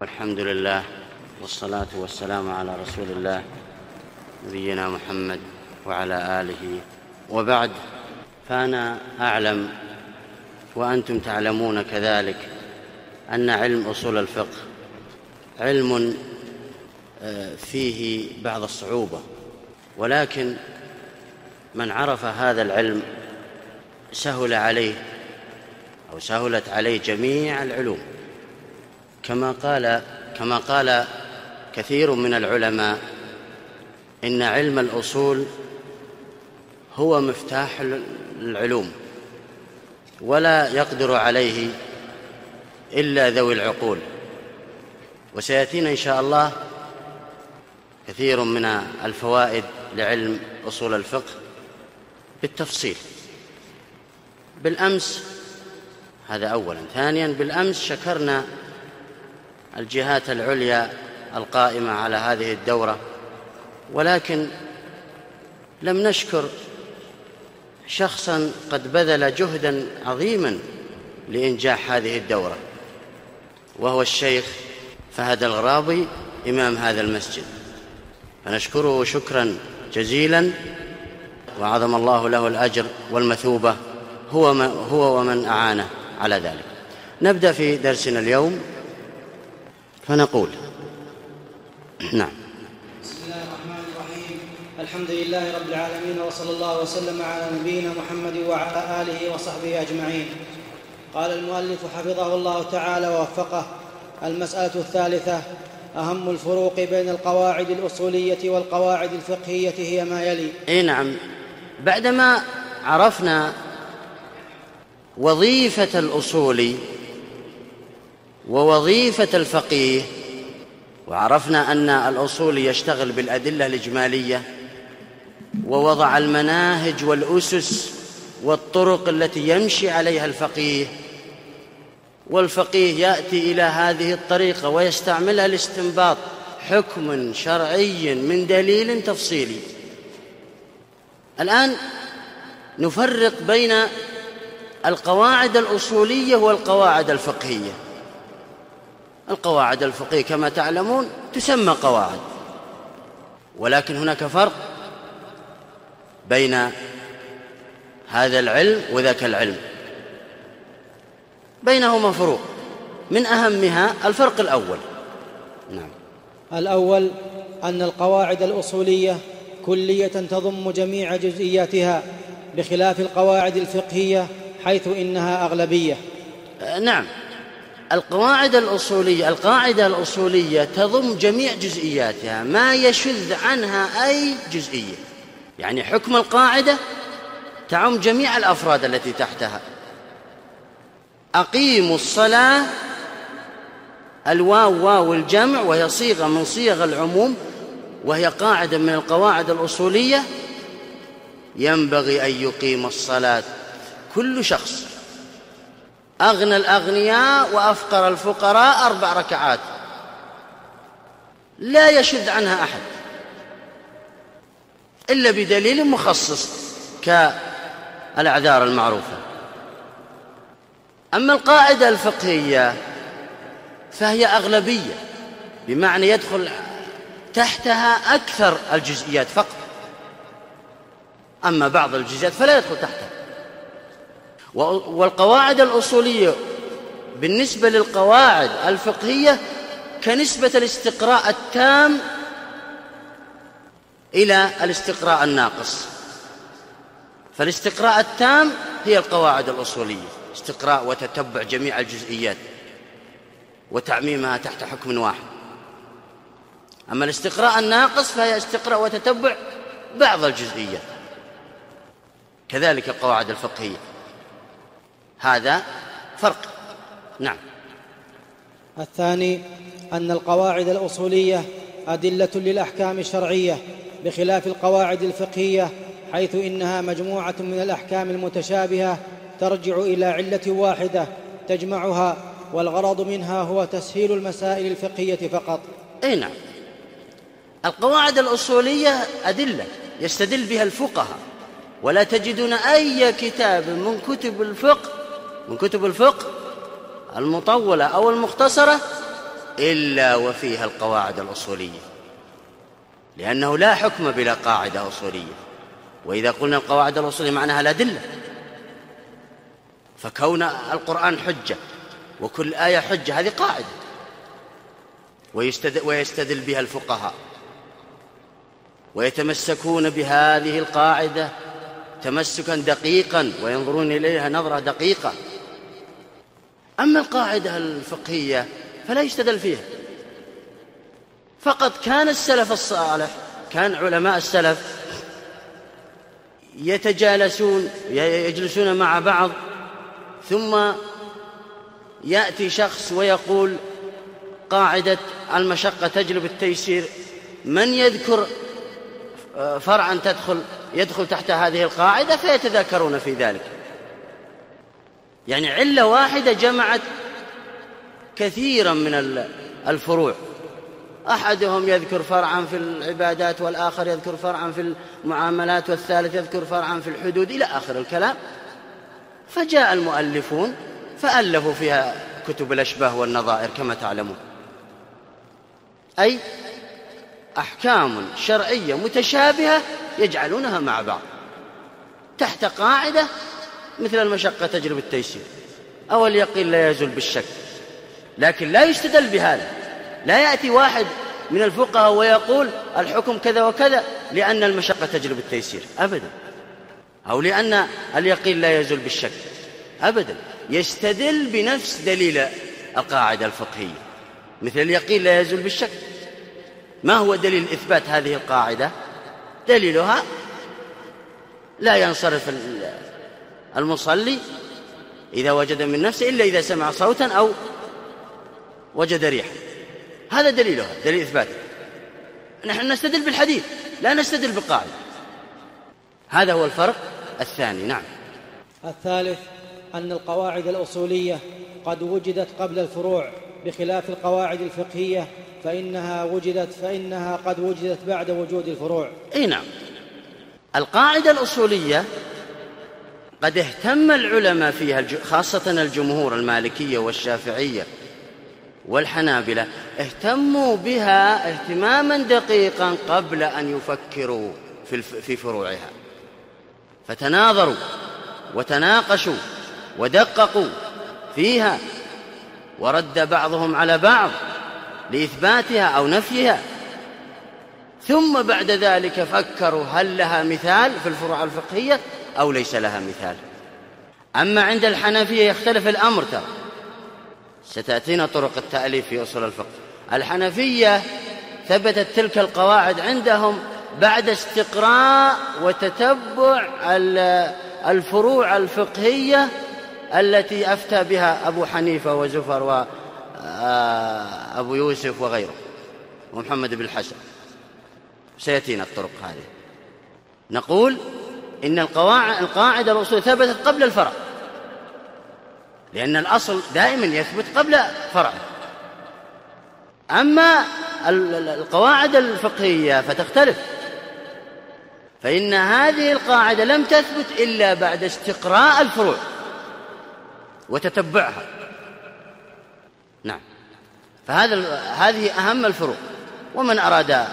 والحمد لله والصلاة والسلام على رسول الله نبينا محمد وعلى آله وبعد. فأنا أعلم وأنتم تعلمون كذلك أن علم أصول الفقه علم فيه بعض الصعوبة، ولكن من عرف هذا العلم سهلت عليه جميع العلوم، كما قال كثير من العلماء إن علم الأصول هو مفتاح العلوم ولا يقدر عليه إلا ذوي العقول. وسيأتينا إن شاء الله كثير من الفوائد لعلم أصول الفقه بالتفصيل. بالأمس، هذا أولا. ثانيا، بالأمس شكرنا الجهات العليا القائمة على هذه الدورة، ولكن لم نشكر شخصا قد بذل جهدا عظيما لإنجاح هذه الدورة، وهو الشيخ فهد الغرابي إمام هذا المسجد، فنشكره شكرا جزيلا وعظم الله له الأجر والمثوبة هو ومن أعانه على ذلك. نبدأ في درسنا اليوم فنقول نعم. بسم الله الرحمن الرحيم. الحمد لله رب العالمين، وصلى الله وسلم على نبينا محمد وعلى آله وصحبه أجمعين. قال المؤلف حفظه الله تعالى ووفقه: المسألة الثالثة: أهم الفروق بين القواعد الأصولية والقواعد الفقهية هي ما يلي. نعم، بعدما عرفنا وظيفة الأصولي ووظيفة الفقيه، وعرفنا أن الأصولي يشتغل بالأدلة الإجمالية ووضع المناهج والأسس والطرق التي يمشي عليها الفقيه، والفقيه يأتي إلى هذه الطريقة ويستعملها لاستنباط حكم شرعي من دليل تفصيلي. الآن نفرق بين القواعد الأصولية والقواعد الفقهية. القواعد الفقهية كما تعلمون تسمى قواعد، ولكن هناك فرق بين هذا العلم وذاك العلم، بينهما فروق، من أهمها الفرق الأول. نعم. الأول أن القواعد الأصولية كلية تضم جميع جزئياتها، بخلاف القواعد الفقهية حيث إنها أغلبية. نعم، القاعدة الأصولية تضم جميع جزئياتها، ما يشذ عنها أي جزئية، يعني حكم القاعدة تعم جميع الأفراد التي تحتها. أقيموا الصلاة، الواو واو الجمع، وهي صيغة من صيغ العموم، وهي قاعدة من القواعد الأصولية. ينبغي أن يقيم الصلاة كل شخص، أغنى الأغنياء وأفقر الفقراء 4 ركعات، لا يشذ عنها أحد إلا بدليل مخصص كالأعذار المعروفة. أما القاعدة الفقهية فهي أغلبية، بمعنى يدخل تحتها أكثر الجزئيات فقط، أما بعض الجزئيات فلا يدخل تحتها. والقواعد الأصولية بالنسبة للقواعد الفقهية كنسبة الاستقراء التام إلى الاستقراء الناقص. فالاستقراء التام هي القواعد الأصولية، استقراء وتتبع جميع الجزئيات وتعميمها تحت حكم واحد. أما الاستقراء الناقص فهي استقراء وتتبع بعض الجزئيات، كذلك القواعد الفقهية. هذا فرق. نعم. الثاني أن القواعد الأصولية أدلة للأحكام الشرعية، بخلاف القواعد الفقهية حيث إنها مجموعة من الأحكام المتشابهة ترجع إلى علة واحدة تجمعها، والغرض منها هو تسهيل المسائل الفقهية فقط. نعم، القواعد الأصولية أدلة يستدل بها الفقهاء، ولا تجدون أي كتاب من كتب الفقه المطولة أو المختصرة إلا وفيها القواعد الأصولية، لأنه لا حكم بلا قاعدة أصولية. وإذا قلنا القواعد الأصولية معناها الأدلة، فكون القرآن حجة وكل آية حجة هذه قاعدة، ويستدل بها الفقهاء ويتمسكون بهذه القاعدة تمسكا دقيقا وينظرون إليها نظرة دقيقة. أما القاعدة الفقهية فلا يستدل فيها. فقط كان السلف الصالح، كان علماء السلف يجلسون مع بعض، ثم يأتي شخص ويقول قاعدة المشقة تجلب التيسير، من يذكر فرعا يدخل تحت هذه القاعدة، فيتذاكرون في ذلك. يعني علة واحدة جمعت كثيرا من الفروع، أحدهم يذكر فرعا في العبادات، والآخر يذكر فرعا في المعاملات، والثالث يذكر فرعا في الحدود، إلى آخر الكلام. فجاء المؤلفون فألفوا فيها كتب الأشباه والنظائر كما تعلمون، أي أحكام شرعية متشابهة يجعلونها مع بعض تحت قاعدة مثل المشقة تجلب التيسير، أو اليقين لا يزول بالشك. لكن لا يستدل بهذا، لا يأتي واحد من الفقهاء ويقول الحكم كذا وكذا لأن المشقة تجلب التيسير أبدا، أو لأن اليقين لا يزول بالشك أبدا. يستدل بنفس دليل القاعدة الفقهية، مثل اليقين لا يزول بالشك. ما هو دليل إثبات هذه القاعدة؟ دليلها لا ينصرف المصلي إذا وجد من نفسه إلا إذا سمع صوتا أو وجد ريحا. هذا دليلها، دليل إثباته. نحن نستدل بالحديث لا نستدل بالقاعدة. هذا هو الفرق الثاني. نعم. الثالث أن القواعد الأصولية قد وجدت قبل الفروع، بخلاف القواعد الفقهية فإنها قد وجدت بعد وجود الفروع. أي نعم. القاعدة الأصولية قد اهتم العلماء فيها، خاصة الجمهور المالكية والشافعية والحنابلة، اهتموا بها اهتماما دقيقا قبل أن يفكروا في فروعها، فتناظروا وتناقشوا ودققوا فيها، ورد بعضهم على بعض لإثباتها أو نفيها، ثم بعد ذلك فكروا هل لها مثال في الفروع الفقهية أو ليس لها مثال. أما عند الحنفية يختلف الأمر، ستأتينا طرق التأليف في أصول الفقه. الحنفية ثبتت تلك القواعد عندهم بعد استقراء وتتبع الفروع الفقهية التي أفتى بها أبو حنيفة وزفر وأبو يوسف وغيره ومحمد بن الحسن. سيأتينا الطرق هذه. نقول إن القاعدة الأصول ثبتت قبل الفرع، لأن الأصل دائما يثبت قبل فرعه. أما القواعد الفقهية فتختلف، فإن هذه القاعدة لم تثبت إلا بعد استقراء الفروع وتتبعها. نعم. هذه أهم الفروع. ومن أراد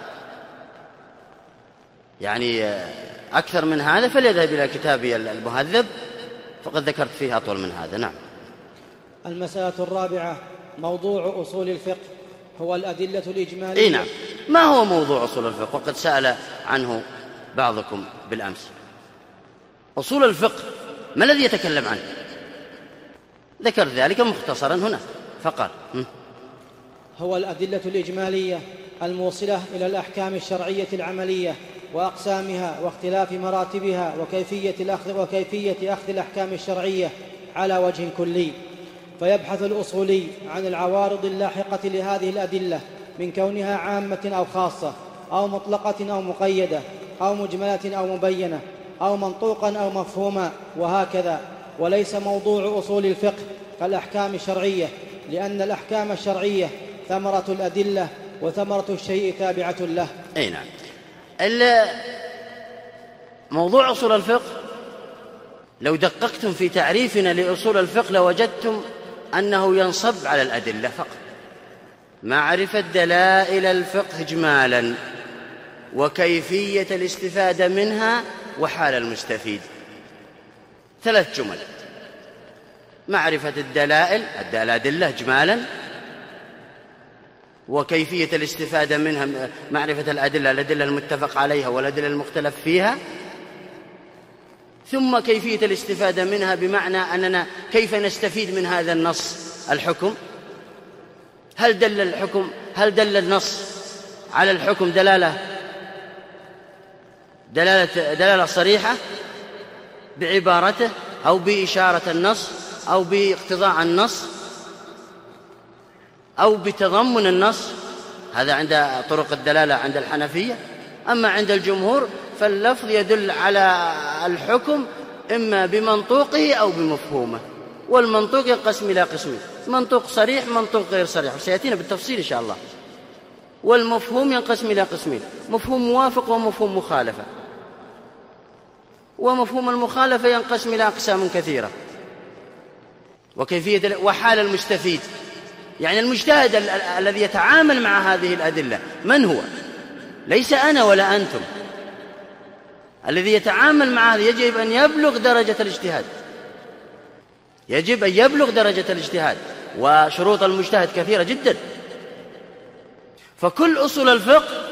يعني أكثر من هذا فليذهب إلى كتابي المهذب، فقد ذكرت فيه أطول من هذا. نعم. المسألة الرابعة موضوع أصول الفقه هو الأدلة الإجمالية. إيه نعم. ما هو موضوع أصول الفقه؟ وقد سأل عنه بعضكم بالأمس. أصول الفقه ما الذي يتكلم عنه؟ ذكر ذلك مختصرا هنا فقال هو الأدلة الإجمالية الموصلة إلى الأحكام الشرعية العملية وأقسامها واختلاف مراتبها وكيفية أخذ الأحكام الشرعية على وجه كلي. فيبحث الأصولي عن العوارض اللاحقة لهذه الأدلة من كونها عامة أو خاصة، أو مطلقة أو مقيدة، أو مجملة أو مبينة، أو منطوقا أو مفهوما، وهكذا. وليس موضوع أصول الفقه كالأحكام الشرعية، لأن الأحكام الشرعية ثمرة الأدلة، وثمرة الشيء تابعة له. أي نعم. موضوع أصول الفقه لو دققتم في تعريفنا لأصول الفقه لوجدتم أنه ينصب على الأدلة فقط، معرفة دلائل الفقه إجمالا وكيفية الاستفادة منها وحال المستفيد. 3 جمل: معرفة الأدلة إجمالا، وكيفية الاستفادة منها، معرفة الأدلة المتفق عليها والأدلة المختلف فيها، ثم كيفية الاستفادة منها بمعنى أننا كيف نستفيد من هذا النص الحكم. هل دل النص على الحكم دلالة صريحة بعبارته أو بإشارة النص أو باقتضاء النص أو بتضمن النص؟ هذا عند طرق الدلالة عند الحنفية. أما عند الجمهور فاللفظ يدل على الحكم إما بمنطوقه أو بمفهومه، والمنطوق ينقسم إلى قسمين: منطوق صريح، منطوق غير صريح، وسيأتينا بالتفصيل إن شاء الله. والمفهوم ينقسم إلى قسمين: مفهوم موافق ومفهوم مخالفة. ومفهوم المخالفة ينقسم إلى أقسام كثيرة. وحال المستفيد، يعني المجتهد الذي يتعامل مع هذه الأدلة من هو؟ ليس أنا ولا أنتم. الذي يتعامل مع هذا يجب أن يبلغ درجة الاجتهاد، وشروط المجتهد كثيرة جدا. فكل أصول الفقه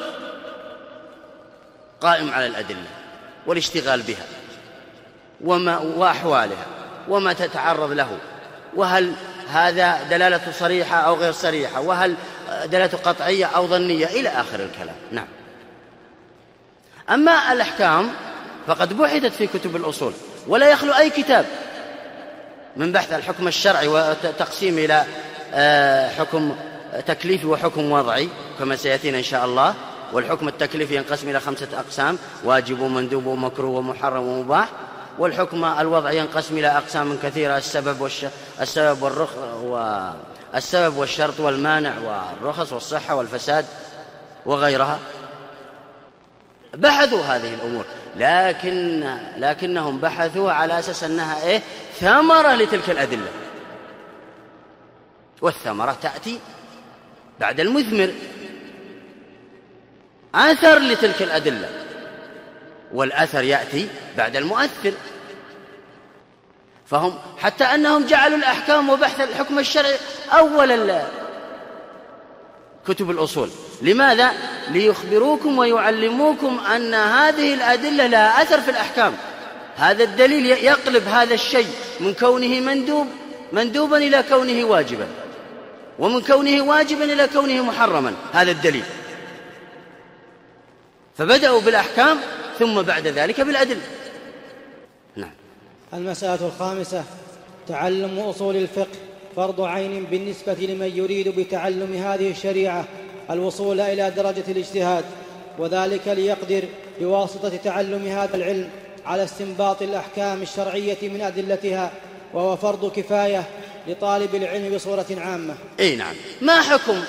قائم على الأدلة والاشتغال بها وأحوالها وما تتعرض له، وهل هذا دلالة صريحة أو غير صريحة، وهل دلالة قطعية أو ظنية، إلى آخر الكلام. نعم. أما الأحكام فقد بحثت في كتب الأصول، ولا يخلو أي كتاب من بحث الحكم الشرعي وتقسيم إلى حكم تكليفي وحكم وضعي كما سيأتينا إن شاء الله. والحكم التكليفي ينقسم إلى 5 أقسام: واجب ومندوب ومكروه ومحرم ومباح. والحكم الوضعي ينقسم إلى أقسام كثيرة: السبب والشرط والمانع والرخص والصحة والفساد وغيرها. بحثوا هذه الأمور، لكنهم بحثوا على أساس أنها ثمرة لتلك الأدلة، والثمرة تأتي بعد المثمر، أثر لتلك الأدلة، والأثر يأتي بعد المؤثر. فهم حتى أنهم جعلوا الأحكام وبحث الحكم الشرعي أول كتب الأصول. لماذا؟ ليخبروكم ويعلموكم أن هذه الأدلة لها أثر في الأحكام. هذا الدليل يقلب هذا الشيء من كونه مندوبا إلى كونه واجبا، ومن كونه واجبا إلى كونه محرما، هذا الدليل. فبدأوا بالأحكام ثم بعد ذلك بالأدلة. نعم. المسألة الخامسة: تعلم أصول الفقه فرض عين بالنسبة لمن يريد بتعلم هذه الشريعة الوصول إلى درجة الاجتهاد، وذلك ليقدر بواسطة تعلم هذا العلم على استنباط الأحكام الشرعية من أدلتها، وهو فرض كفاية لطالب العلم بصورة عامة. نعم. ما حكم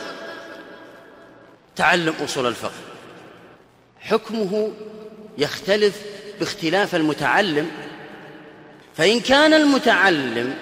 تعلم أصول الفقه؟ حكمه يختلف باختلاف المتعلم. فإن كان المتعلم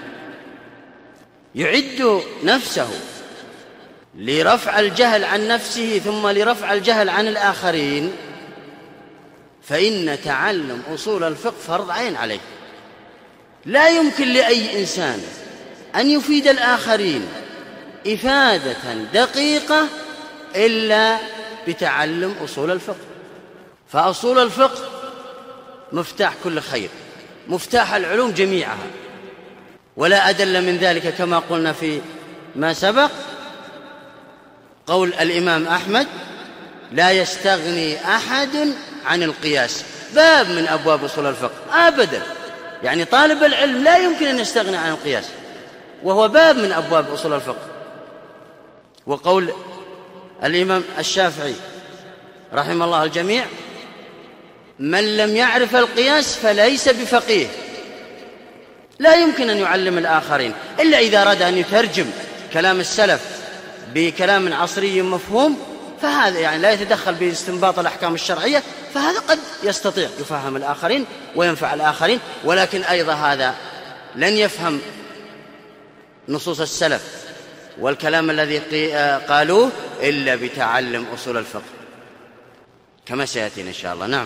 يعد نفسه لرفع الجهل عن نفسه ثم لرفع الجهل عن الآخرين، فإن تعلم أصول الفقه فرض عين عليه. لا يمكن لأي إنسان أن يفيد الآخرين إفادة دقيقة إلا بتعلم أصول الفقه. فأصول الفقه مفتاح كل خير، مفتاح العلوم جميعها، ولا أدل من ذلك كما قلنا في ما سبق قول الإمام أحمد: لا يستغني أحد عن القياس. باب من أبواب أصول الفقه أبدا، يعني طالب العلم لا يمكن أن يستغني عن القياس، وهو باب من أبواب أصول الفقه. وقول الإمام الشافعي رحمه الله الجميع: من لم يعرف القياس فليس بفقيه. لا يمكن أن يعلم الآخرين إلا إذا أراد أن يترجم كلام السلف بكلام عصري مفهوم، فهذا يعني لا يتدخل باستنباط الأحكام الشرعية، فهذا قد يستطيع يفهم الآخرين وينفع الآخرين. ولكن أيضا هذا لن يفهم نصوص السلف والكلام الذي قالوه إلا بتعلم أصول الفقه كما سيأتينا إن شاء الله. نعم.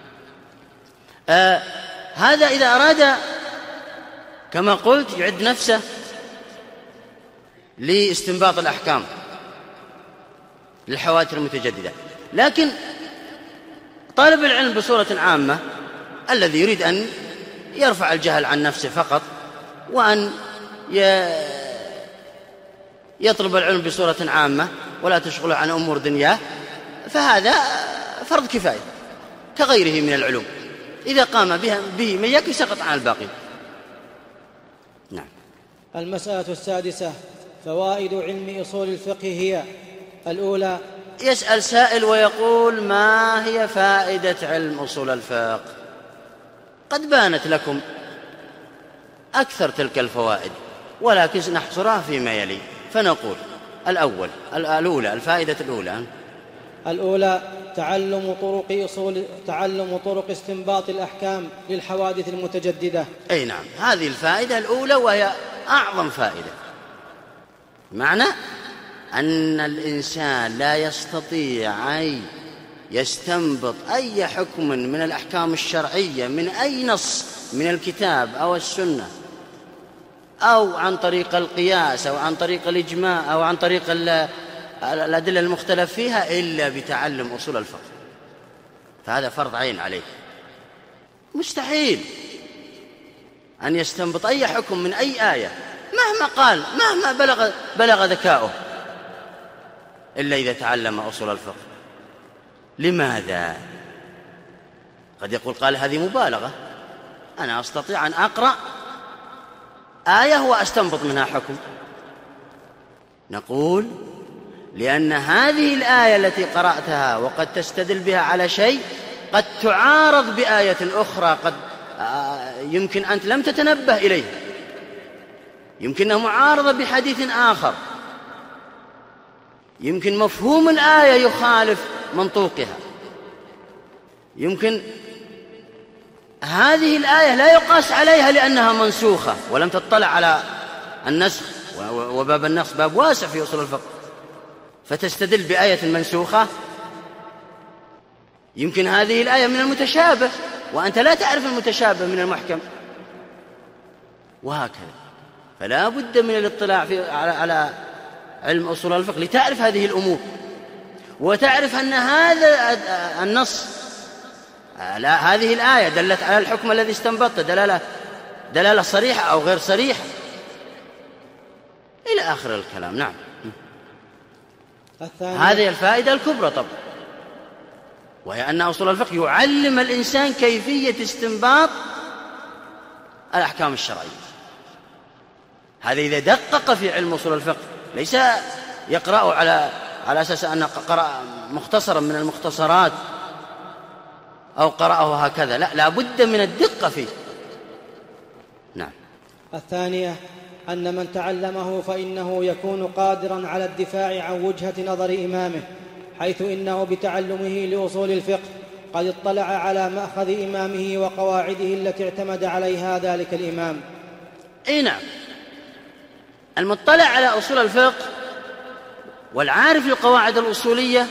هذا إذا أراد كما قلت يعد نفسه لاستنباط الأحكام للحوادث المتجددة. لكن طالب العلم بصورة عامة الذي يريد أن يرفع الجهل عن نفسه فقط وأن يطلب العلم بصورة عامة ولا تشغله عن أمور دنياه، فهذا فرض كفاية كغيره من العلوم، إذا قام به من يكفي سقط عن الباقي. نعم. المسألة السادسة: فوائد علم أصول الفقه هي: الأولى، يسأل سائل ويقول: ما هي فائدة علم أصول الفقه؟ قد بانت لكم أكثر تلك الفوائد، ولكن نحصرها فيما يلي. فنقول الأولى الفائدة الأولى تعلم طرق استنباط الأحكام للحوادث المتجددة. أي نعم، هذه الفائدة الأولى وهي أعظم فائدة. معنى أن الإنسان لا يستطيع أن يستنبط أي حكم من الأحكام الشرعية من أي نص من الكتاب أو السنة أو عن طريق القياس أو عن طريق الإجماع أو عن طريق الأدلة المختلف فيها إلا بتعلم أصول الفقه. فهذا فرض عين عليه. مستحيل أن يستنبط أي حكم من أي آية مهما قال، مهما بلغ ذكاؤه، إلا إذا تعلم أصول الفقه. لماذا؟ قد يقول قال هذه مبالغة، أنا أستطيع أن أقرأ آية وأستنبط منها حكم. نقول لأن هذه الآية التي قرأتها وقد تستدل بها على شيء قد تعارض بآية أخرى قد يمكن أنت لم تتنبه إليه، يمكنها معارضة بحديث آخر، يمكن مفهوم الآية يخالف منطوقها، يمكن هذه الآية لا يقاس عليها لأنها منسوخة ولم تطلع على النسخ، وباب النسخ باب واسع في أصول الفقه، فتستدل بآية منسوخة. يمكن هذه الآية من المتشابه وأنت لا تعرف المتشابه من المحكم، وهكذا. فلا بد من الاطلاع على علم أصول الفقه لتعرف هذه الأمور، وتعرف أن هذا النص هذه الآية دلت على الحكم الذي استنبطته دلالة صريحة أو غير صريحة إلى آخر الكلام. نعم. هذه الفائدة الكبرى طبعا، وهي أن أصول الفقه يعلم الإنسان كيفية استنباط الأحكام الشرعية. هذا إذا دقق في علم أصول الفقه، ليس يقرأه على أساس أنه قرأ مختصرا من المختصرات أو قرأه هكذا، لا بد من الدقة فيه. نعم. الثانية: أن من تعلمه فإنه يكون قادرا على الدفاع عن وجهة نظر إمامه، حيث إنه بتعلمه لأصول الفقه قد اطلع على مأخذ إمامه وقواعده التي اعتمد عليها ذلك الإمام. أي نعم، المطلع على أصول الفقه والعارف القواعد الأصولية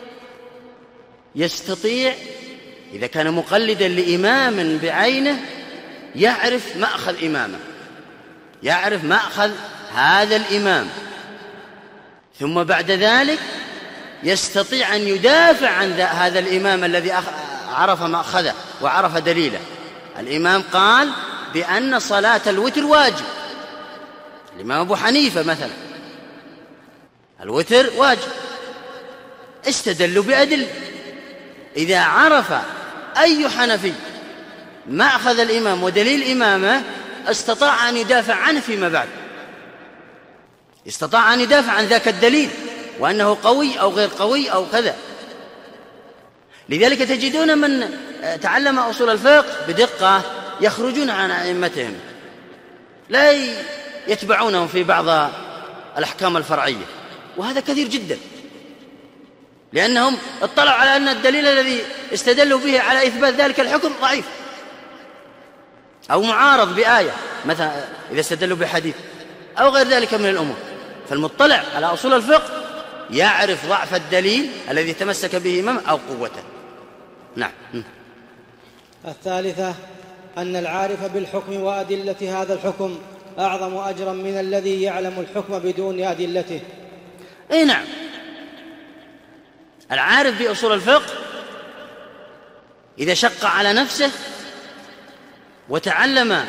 يستطيع إذا كان مقلدا لإمام بعينه يعرف مأخذ إمامه، يعرف مأخذ هذا الإمام، ثم بعد ذلك يستطيع أن يدافع عن هذا الإمام الذي عرف مأخذه وعرف دليله. الإمام قال بأن صلاة الوتر واجب، الإمام أبو حنيفة مثلا الوتر واجب، استدلوا بأدلة. إذا عرف أي حنفي مأخذ الإمام ودليل إمامه استطاع أن يدافع عنه فيما بعد، استطاع أن يدافع عن ذاك الدليل وأنه قوي أو غير قوي أو كذا. لذلك تجدون من تعلم أصول الفقه بدقة يخرجون عن أئمتهم، لا يتبعونهم في بعض الأحكام الفرعية، وهذا كثير جدا، لأنهم اطلعوا على أن الدليل الذي استدلوا به على إثبات ذلك الحكم ضعيف أو معارض بآية، مثلا إذا استدلوا بحديث أو غير ذلك من الأمور، فالمطلع على أصول الفقه يعرف ضعف الدليل الذي تمسك به إمام أو قوته. نعم. الثالثة أن العارف بالحكم وأدلة هذا الحكم أعظم أجرا من الذي يعلم الحكم بدون أدلته. أي نعم، العارف بأصول الفقه إذا شق على نفسه وتعلم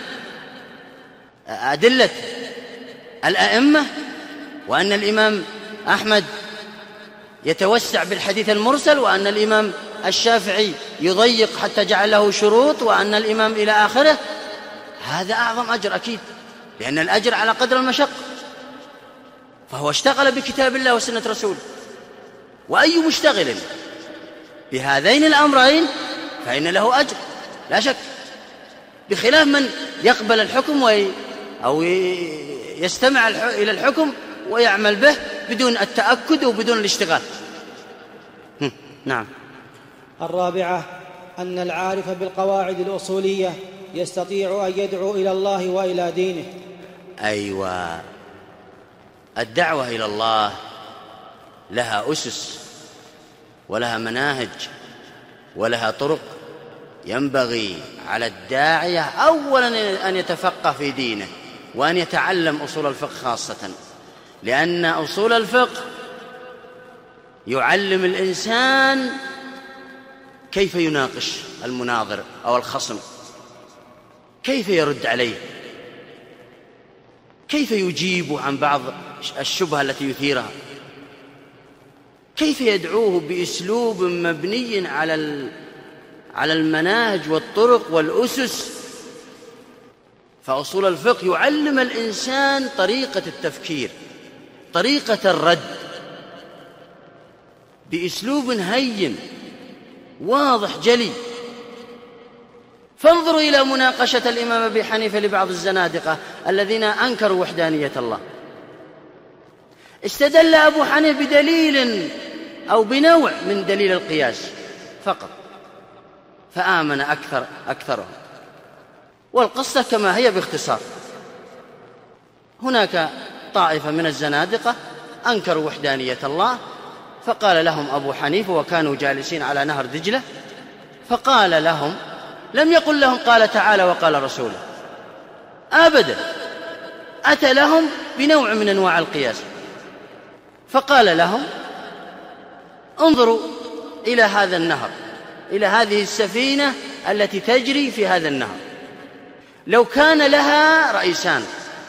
أدلة الأئمة، وأن الإمام أحمد يتوسع بالحديث المرسل، وأن الإمام الشافعي يضيق حتى جعل له شروط، وأن الإمام إلى آخره، هذا أعظم أجر أكيد، لأن الأجر على قدر المشقة. فهو اشتغل بكتاب الله وسنة رسوله، وأي مشتغل بهذين الأمرين فإن له أجر لا شك، بخلاف من يقبل الحكم أو يستمع إلى الحكم ويعمل به بدون التأكد وبدون الاشتغال. نعم. الرابعة أن العارف بالقواعد الأصولية يستطيع أن يدعو إلى الله وإلى دينه. أيوة، الدعوة إلى الله لها أسس ولها مناهج ولها طرق. ينبغي على الداعية أولا أن يتفقه في دينه وأن يتعلم أصول الفقه خاصة، لأن أصول الفقه يعلم الإنسان كيف يناقش المناظر أو الخصم، كيف يرد عليه، كيف يجيب عن بعض الشبهة التي يثيرها، كيف يدعوه بأسلوب مبني على المناهج والطرق والأسس. فأصول الفقه يعلم الإنسان طريقة التفكير، طريقة الرد، بأسلوب هين واضح جلي. فانظروا إلى مناقشة الإمام أبي حنيفة لبعض الزنادقة الذين أنكروا وحدانية الله. استدل أبو حنيفة بدليل أو بنوع من دليل القياس فقط، فآمن أكثرهم. والقصة كما هي باختصار: هناك طائفة من الزنادقة أنكروا وحدانية الله، فقال لهم أبو حنيفة، وكانوا جالسين على نهر دجلة، فقال لهم، لم يقل لهم قال تعالى وقال رسوله أبدا، أتى لهم بنوع من أنواع القياس، فقال لهم انظروا إلى هذا النهر، إلى هذه السفينة التي تجري في هذا النهر، لو كان لها رئيسان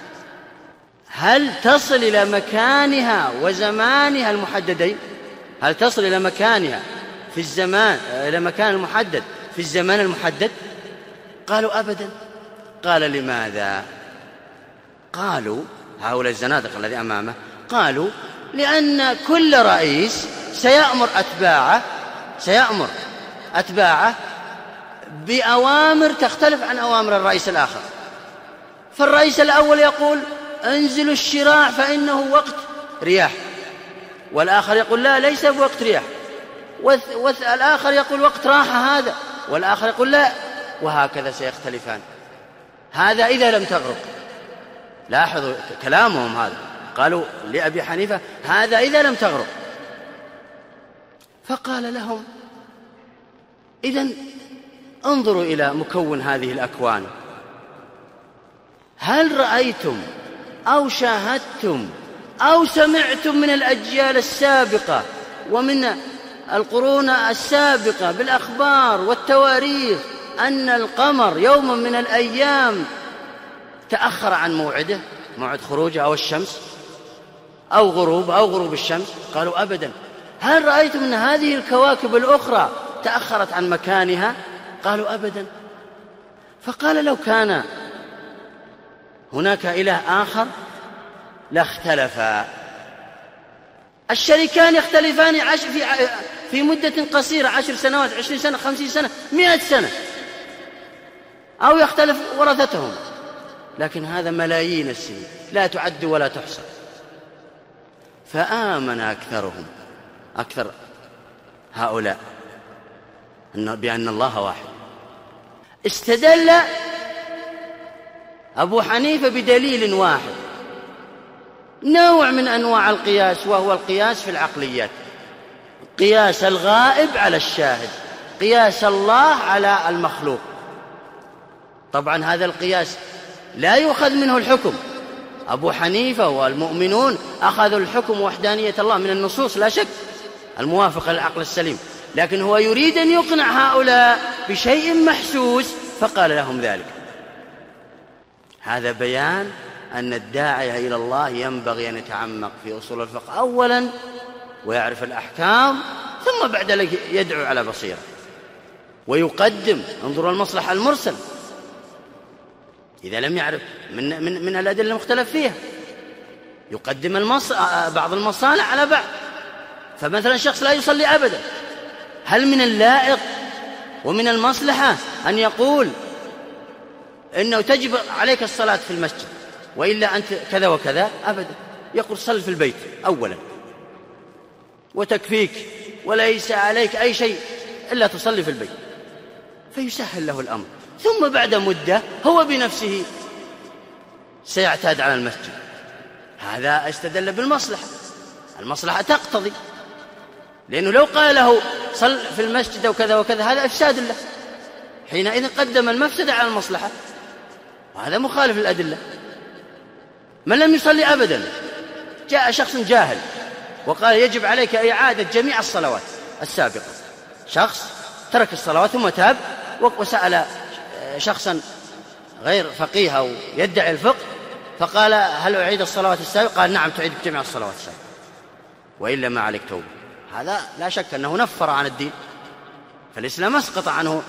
هل تصل إلى مكانها وزمانها المحددين؟ هل تصل إلى مكانها في الزمان، إلى مكان المحدد في الزمان المحدد؟ قالوا أبدا. قال لماذا؟ قالوا هؤلاء الزنادقة الذي أمامه، قالوا لأن كل رئيس سيأمر أتباعه بأوامر تختلف عن أوامر الرئيس الآخر. فالرئيس الأول يقول انزلوا الشراع فإنه وقت رياح، والآخر يقول لا ليس بوقت رياح، والآخر يقول وقت راحة هذا، والآخر يقول لا، وهكذا سيختلفان. هذا إذا لم تغرق. لاحظوا كلامهم هذا، قالوا لأبي حنيفة هذا إذا لم تغرق. فقال لهم إذن انظروا إلى مكون هذه الأكوان، هل رأيتم أو شاهدتم أو سمعتم من الأجيال السابقة ومن القرون السابقة بالأخبار والتواريخ أن القمر يوم من الأيام تأخر عن موعده، موعد خروجه، أو الشمس أو غروب الشمس؟ قالوا أبدا. هل رأيتم أن هذه الكواكب الأخرى تأخرت عن مكانها؟ قالوا أبدا. فقال لو كان هناك إله آخر لاختلفا. الشريكان يختلفان في مدة قصيرة، 10 سنوات، 20 سنة، 50 سنة، 100 سنة، أو يختلف ورثتهم، لكن هذا ملايين السنين لا تعد ولا تحصى. فآمن أكثر هؤلاء بأن الله واحد. استدل أبو حنيفة بدليل واحد نوع من أنواع القياس، وهو القياس في العقليات، قياس الغائب على الشاهد، قياس الله على المخلوق. طبعا هذا القياس لا يؤخذ منه الحكم. أبو حنيفة والمؤمنون أخذوا الحكم وحدانية الله من النصوص لا شك الموافقة للعقل السليم، لكن هو يريد أن يقنع هؤلاء بشيء محسوس فقال لهم ذلك. هذا بيان أن الداعية إلى الله ينبغي أن يتعمق في أصول الفقه أولا ويعرف الأحكام، ثم بعد ذلك يدعو على بصيرة ويقدم، انظروا المصلحة المرسل إذا لم يعرف من الأدلة المختلف فيها، يقدم بعض المصالح على بعض. فمثلا شخص لا يصلي أبدا، هل من اللائق ومن المصلحة أن يقول إنه تجب عليك الصلاة في المسجد وإلا أنت كذا وكذا؟ أبدا، يقول صل في البيت أولا وتكفيك وليس عليك أي شيء إلا تصلي في البيت، فيسهل له الأمر، ثم بعد مدة هو بنفسه سيعتاد على المسجد. هذا استدل بالمصلحة، المصلحة تقتضي، لأنه لو قال له صل في المسجد وكذا وكذا هذا إفساد له، حينئذ قدم المفسدة على المصلحة، وهذا مخالف للأدلة. من لم يصلي أبدا، جاء شخص جاهل وقال يجب عليك إعادة جميع الصلوات السابقة، شخص ترك الصلوات ثم تاب وسأل شخصا غير فقيه أو يدعي الفقه فقال هل أعيد الصلوات السابقة؟ قال نعم تعيد جميع الصلوات السابقة وإلا ما عليك توبة. هذا لا شك أنه نفر عن الدين، فالإسلام أسقط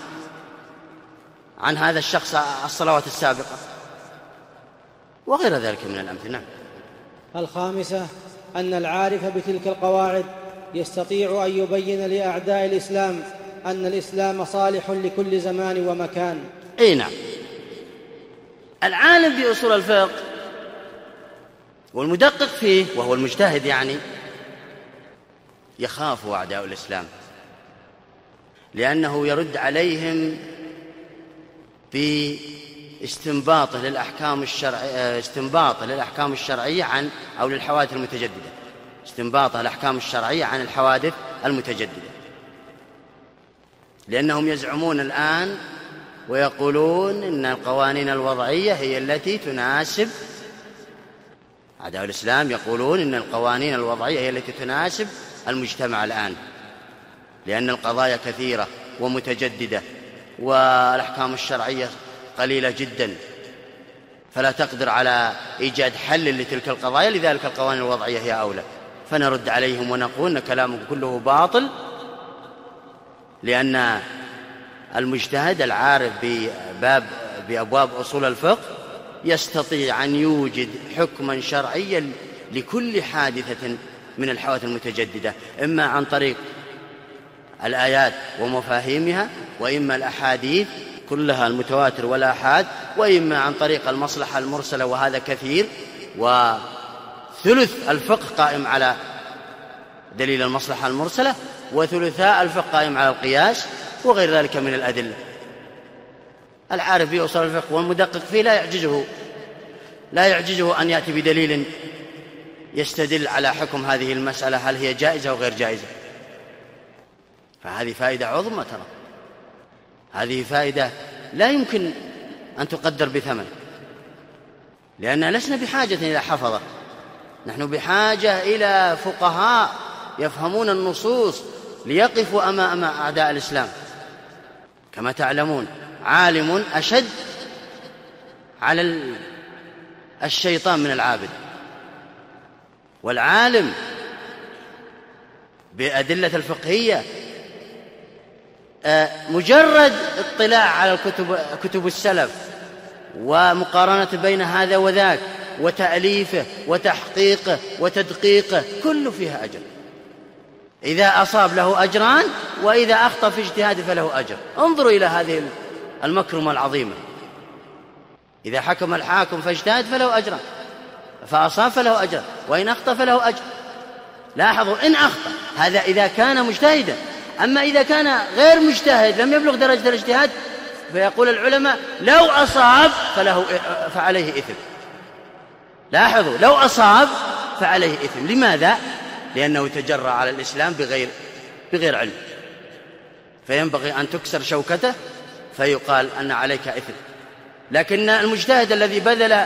عن هذا الشخص الصلوات السابقة وغير ذلك من الأمثلة. نعم. الخامسة أن العارف بتلك القواعد يستطيع أن يبين لأعداء الإسلام أن الإسلام صالح لكل زمان ومكان. أي نعم. العالم بأصول الفقه والمدقق فيه وهو المجتهد يعني يخاف أعداء الإسلام، لأنه يرد عليهم باستنباطه للأحكام الشرعية عن أو للحوادث المتجددة، استنباطه الأحكام الشرعية عن الحوادث المتجددة، لأنهم يزعمون الآن ويقولون إن القوانين الوضعية هي التي تناسب، أعداء الإسلام يقولون إن القوانين الوضعية هي التي تناسب المجتمع الآن، لأن القضايا كثيرة ومتجددة والأحكام الشرعية قليلة جدا، فلا تقدر على إيجاد حل لتلك القضايا، لذلك القوانين الوضعية هي أولى. فنرد عليهم ونقول إن كلامهم كله باطل، لأن المجتهد العارف بأبواب أصول الفقه يستطيع أن يوجد حكما شرعيا لكل حادثة من الحوادث المتجددة، إما عن طريق الآيات ومفاهيمها، وإما الأحاديث كلها المتواتر والآحاد، وإما عن طريق المصلحة المرسلة وهذا كثير، وثلث الفقه قائم على دليل المصلحة المرسلة، وثلثاء الفقه قائم على القياس وغير ذلك من الأدلة. العارف بأصول الفقه والمدقق فيه لا يعجزه أن يأتي بدليل يستدل على حكم هذه المسألة هل هي جائزة أو غير جائزة. فهذه فائدة عظمى، ترى هذه فائدة لا يمكن أن تقدر بثمن، لأننا لسنا بحاجة إلى حفظة، نحن بحاجة إلى فقهاء يفهمون النصوص ليقفوا أمام أعداء الإسلام. كما تعلمون عالم أشد على الشيطان من العابد، والعالم بأدلة الفقهية مجرد اطلاع على كتب السلف ومقارنة بين هذا وذاك وتأليفه وتحقيقه وتدقيقه كل فيها أجر، إذا أصاب له أجران وإذا أخطأ في اجتهاده فله أجر. انظروا إلى هذه المكرمة العظيمة، إذا حكم الحاكم فاجتهد فله أجران، فأصاب فله أجر، وإن أخطأ فله أجر. لاحظوا إن أخطأ هذا إذا كان مجتهدا، أما إذا كان غير مجتهد لم يبلغ درجة الاجتهاد فيقول العلماء لو أصاب فعليه إثم. لاحظوا لو أصاب فعليه إثم. لماذا؟ لأنه تجرأ على الإسلام بغير علم، فينبغي أن تكسر شوكته فيقال أن عليك إثم. لكن المجتهد الذي بذل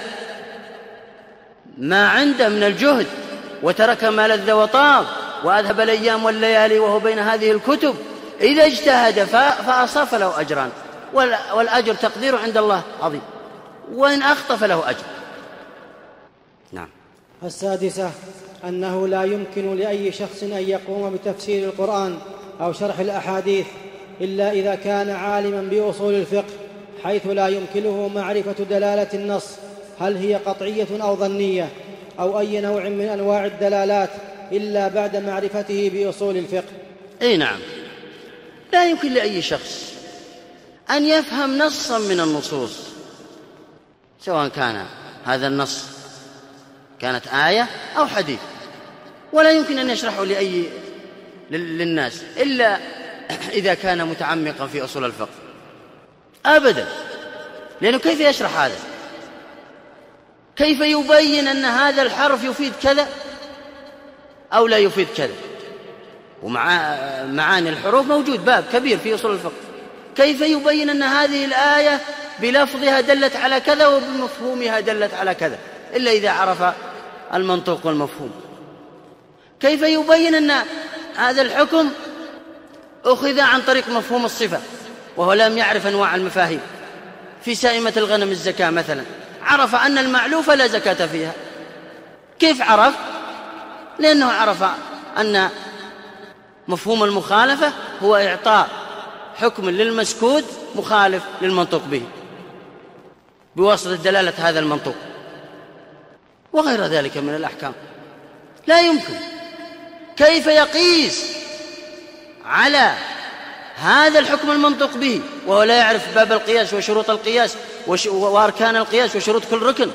ما عنده من الجهد وترك ما لذ وطاب وأذهب الأيام والليالي وهو بين هذه الكتب، إذا اجتهد فأصاب فله أجران، والأجر تقدير عند الله عظيم، وإن أخطأ فله أجر. نعم. السادسة أنه لا يمكن لأي شخص أن يقوم بتفسير القرآن أو شرح الأحاديث إلا إذا كان عالما بأصول الفقه، حيث لا يمكنه معرفة دلالة النص هل هي قطعية أو ظنية أو أي نوع من أنواع الدلالات إلا بعد معرفته بأصول الفقه. أي نعم، لا يمكن لأي شخص أن يفهم نصا من النصوص، سواء كان هذا النص كانت آية أو حديث، ولا يمكن أن يشرحه للناس إلا إذا كان متعمقا في أصول الفقه أبدا. لأنه كيف يشرح هذا؟ كيف يبين أن هذا الحرف يفيد كذا أو لا يفيد كذا؟ ومعاني الحروف موجود باب كبير في أصول الفقه. كيف يبين أن هذه الآية بلفظها دلت على كذا وبمفهومها دلت على كذا إلا إذا عرف المنطوق والمفهوم؟ كيف يبين أن هذا الحكم أخذ عن طريق مفهوم الصفة وهو لم يعرف أنواع المفاهيم؟ في سائمة الغنم الزكاة مثلا، عرف أن المعلوفة لا زكاة فيها. كيف عرف؟ لأنه عرف أن مفهوم المخالفة هو إعطاء حكم للمسكوت مخالف للمنطوق به بواسطة دلالة هذا المنطوق، وغير ذلك من الأحكام. لا يمكن. كيف يقيس على هذا الحكم المنطوق به وهو لا يعرف باب القياس وشروط القياس وأركان القياس وشروط كل ركن؟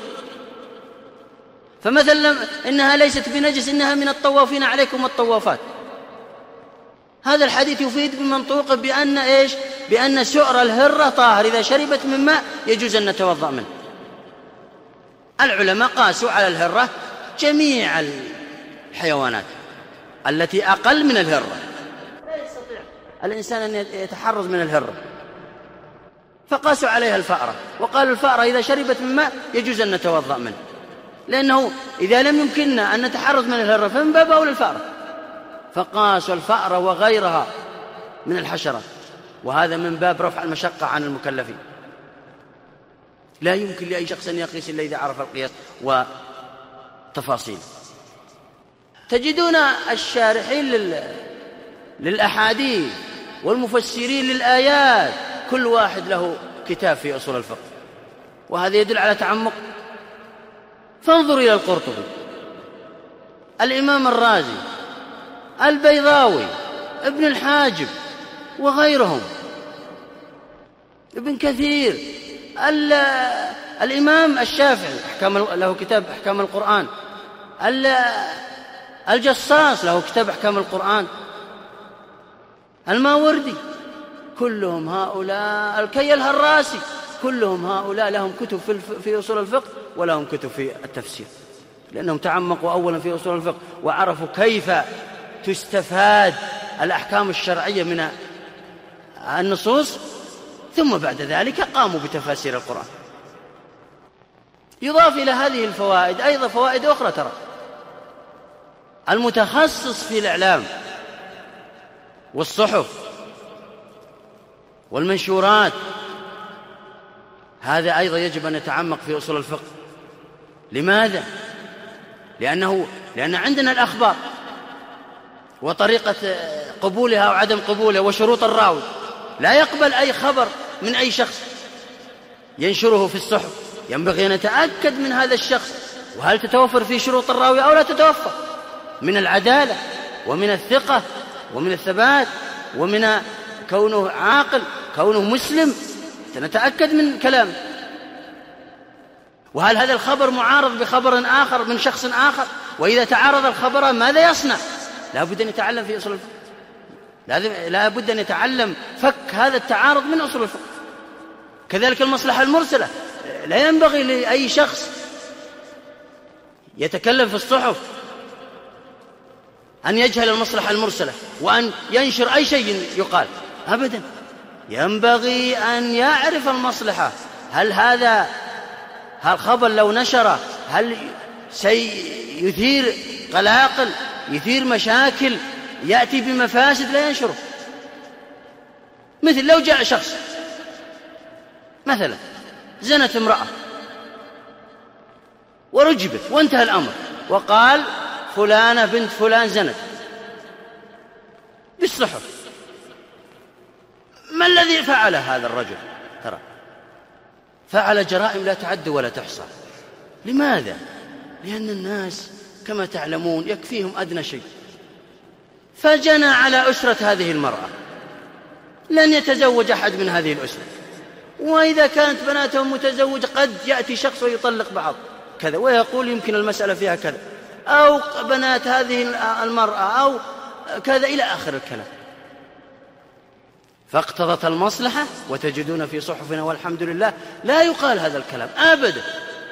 فمثلا إنها ليست بنجس، إنها من الطوافين عليكم الطوافات. هذا الحديث يفيد بمنطوق بأن إيش؟ بأن سؤر الهرة طاهر، إذا شربت من ماء يجوز أن نتوضأ منه. العلماء قاسوا على الهرة جميع الحيوانات التي أقل من الهرة، لا يستطيع الإنسان أن يتحرز من الهرة، فقاسوا عليها الفأرة وقالوا الفأرة إذا شربت من ماء يجوز أن نتوضأ منه، لأنه إذا لم يمكننا أن نتحرز من الهرة فمن باب أولى الفأرة. فقاسوا الفأرة وغيرها من الحشرات، وهذا من باب رفع المشقة عن المكلفين. لا يمكن لأي شخص أن يقيس إلا إذا عرف القياس وتفاصيل. تجدون الشارحين للأحاديث والمفسرين للآيات كل واحد له كتاب في أصول الفقه، وهذا يدل على تعمق. فانظر إلى القرطبي، الإمام الرازي، البيضاوي، ابن الحاجب وغيرهم، ابن كثير، الإمام الشافعي له كتاب أحكام القرآن، الجصاص له كتاب أحكام القرآن، الماوردي، كلهم هؤلاء، الكي الهراسي، كلهم هؤلاء لهم كتب في أصول الفقه ولهم كتب في التفسير، لأنهم تعمقوا أولا في أصول الفقه وعرفوا كيف تستفاد الأحكام الشرعية من النصوص، ثم بعد ذلك قاموا بتفاسير القرآن. يضاف إلى هذه الفوائد أيضا فوائد أخرى. ترى المتخصص في الإعلام والصحف والمنشورات هذا أيضا يجب أن يتعمق في أصول الفقه. لماذا؟ لأن عندنا الأخبار وطريقة قبولها أو عدم قبولها وشروط الراوي. لا يقبل أي خبر من أي شخص ينشره في الصحف، ينبغي أن نتأكد من هذا الشخص وهل تتوفر فيه شروط الراوي أو لا تتوفر من العدالة ومن الثقة ومن الثبات ومن كونه عاقل، كونه مسلم، نتأكد من كلامه. وهل هذا الخبر معارض بخبر آخر من شخص آخر؟ وإذا تعارض الخبر ماذا يصنع؟ لا بد أن يتعلم في أصول الفقه، لا بد أن يتعلم فك هذا التعارض من أصول الفقه. كذلك المصلحة المرسلة، لا ينبغي لأي شخص يتكلم في الصحف أن يجهل المصلحة المرسلة وأن ينشر أي شيء يقال، أبدا. ينبغي أن يعرف المصلحة. هل هذا الخبر لو نشره هل سيثير قلاقل، يثير مشاكل، يأتي بمفاسد؟ لا ينشره. مثل لو جاء شخص مثلا زنت امرأة ورجبت وانتهى الأمر، وقال فلانة بنت فلان زنت بالصحف، ما الذي فعل هذا الرجل؟ ترى فعل جرائم لا تعد ولا تحصى. لماذا؟ لأن الناس كما تعلمون يكفيهم أدنى شيء، فجنى على أسرة هذه المرأة، لن يتزوج أحد من هذه الأسرة، وإذا كانت بناتهم متزوجة قد يأتي شخص ويطلق بعض كذا ويقول يمكن المسألة فيها كذا، أو بنات هذه المرأة أو كذا إلى آخر الكلام. فاقتضت المصلحة، وتجدون في صحفنا والحمد لله لا يقال هذا الكلام أبدا.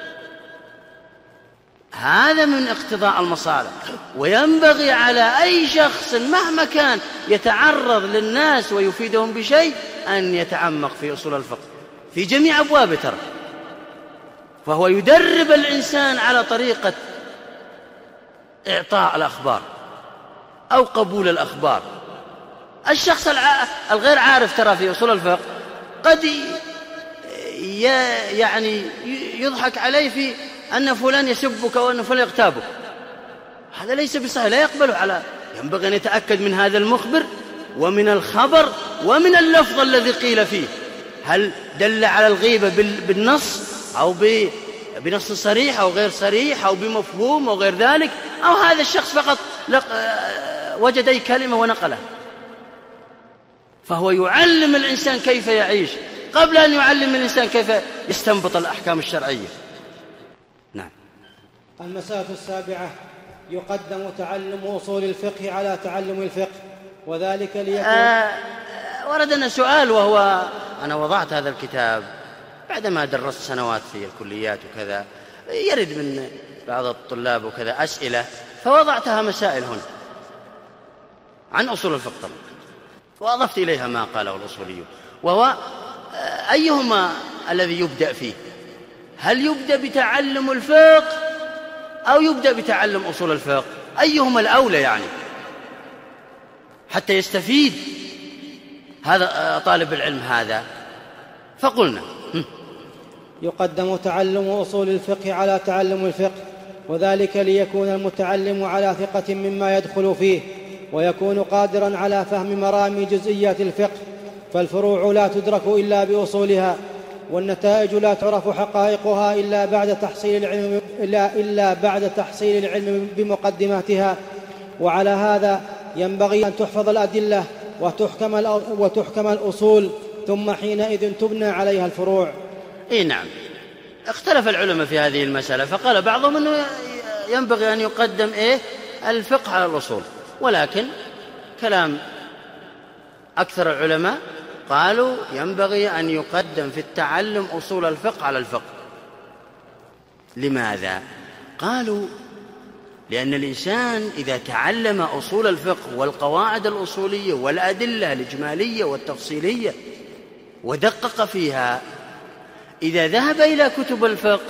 هذا من اقتضاء المصالح. وينبغي على أي شخص مهما كان يتعرض للناس ويفيدهم بشيء أن يتعمق في أصول الفقه في جميع أبوابه، ترى فهو يدرب الإنسان على طريقة إعطاء الأخبار أو قبول الأخبار. الشخص الغير عارف ترى في أصول الفقه قد يعني يضحك عليه في أن فلان يسبك وأن فلان يغتابك، هذا ليس بصحيح، لا يقبله. ينبغي أن يتأكد من هذا المخبر ومن الخبر ومن اللفظ الذي قيل فيه، هل دل على الغيبة بالنص أو بنص صريح أو غير صريح أو بمفهوم أو غير ذلك، أو هذا الشخص فقط وجد أي كلمة ونقلها. فهو يعلم الإنسان كيف يعيش قبل أن يعلم الإنسان كيف يستنبط الأحكام الشرعية. نعم. المسألة السابعة: يقدم تعلم أصول الفقه على تعلم الفقه، وذلك ليكون وردنا سؤال، وهو أنا وضعت هذا الكتاب بعدما درست سنوات في الكليات وكذا، يرد من بعض الطلاب وكذا أسئلة، فوضعتها مسائل هنا عن أصول الفقه طبعا، وأضفت إليها ما قاله الأصوليون، وهو أيهما الذي يبدأ فيه؟ هل يبدأ بتعلم الفقه أو يبدأ بتعلم أصول الفقه؟ أيهما الأولى يعني حتى يستفيد هذا طالب العلم هذا؟ فقلنا يقدم تعلم أصول الفقه على تعلم الفقه، وذلك ليكون المتعلم على ثقة مما يدخل فيه، ويكون قادرا على فهم مرامي جزئيات الفقه، فالفروع لا تدرك إلا بأصولها، والنتائج لا تعرف حقائقها إلا بعد تحصيل العلم بمقدماتها. وعلى هذا ينبغي أن تحفظ الأدلة وتحكم الأصول، ثم حينئذ تبنى عليها الفروع. نعم. اختلف العلماء في هذه المسألة، فقال بعضهم أنه ينبغي أن يقدم الفقه على الأصول، ولكن كلام أكثر العلماء قالوا ينبغي أن يقدم في التعلم أصول الفقه على الفقه. لماذا؟ قالوا لأن الإنسان إذا تعلم أصول الفقه والقواعد الأصولية والأدلة الإجمالية والتفصيلية ودقق فيها، إذا ذهب إلى كتب الفقه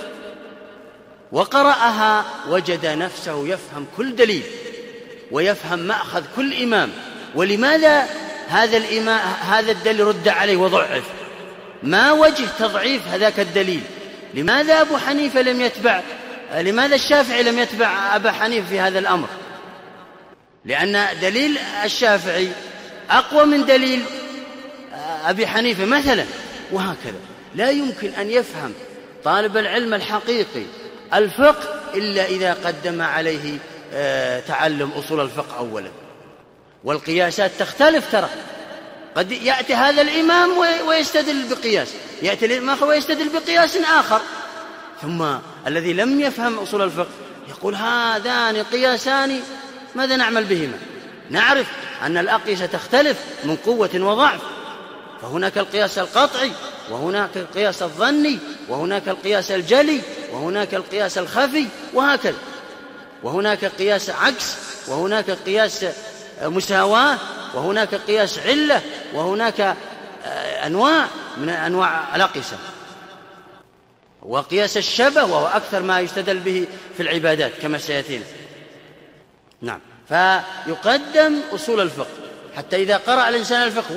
وقرأها وجد نفسه يفهم كل دليل ويفهم مأخذ كل إمام، ولماذا هذا الدليل رد عليه وضعف، ما وجه تضعيف هذاك الدليل، لماذا أبو حنيفة لماذا الشافعي لم يتبع أبا حنيفة في هذا الأمر؟ لأن دليل الشافعي أقوى من دليل أبي حنيفة مثلا، وهكذا. لا يمكن أن يفهم طالب العلم الحقيقي الفقه إلا إذا قدم عليه تعلم أصول الفقه أولا. والقياسات تختلف، ترى قد يأتي هذا الإمام ويستدل بقياس، يأتي الإمام ويستدل بقياس آخر، ثم الذي لم يفهم أصول الفقه يقول هذان قياسان ماذا نعمل بهما؟ نعرف أن الأقيسة تختلف من قوة وضعف، فهناك القياس القطعي، وهناك القياس الظني، وهناك القياس الجلي، وهناك القياس الخفي، وهكذا، وهناك قياس عكس وهناك قياس مساواة، وهناك قياس علة، وهناك أنواع من أنواع الأقيسة، وقياس الشبه وهو أكثر ما يستدل به في العبادات كما سيأتينا. نعم. فيقدم أصول الفقه حتى إذا قرأ الإنسان الفقه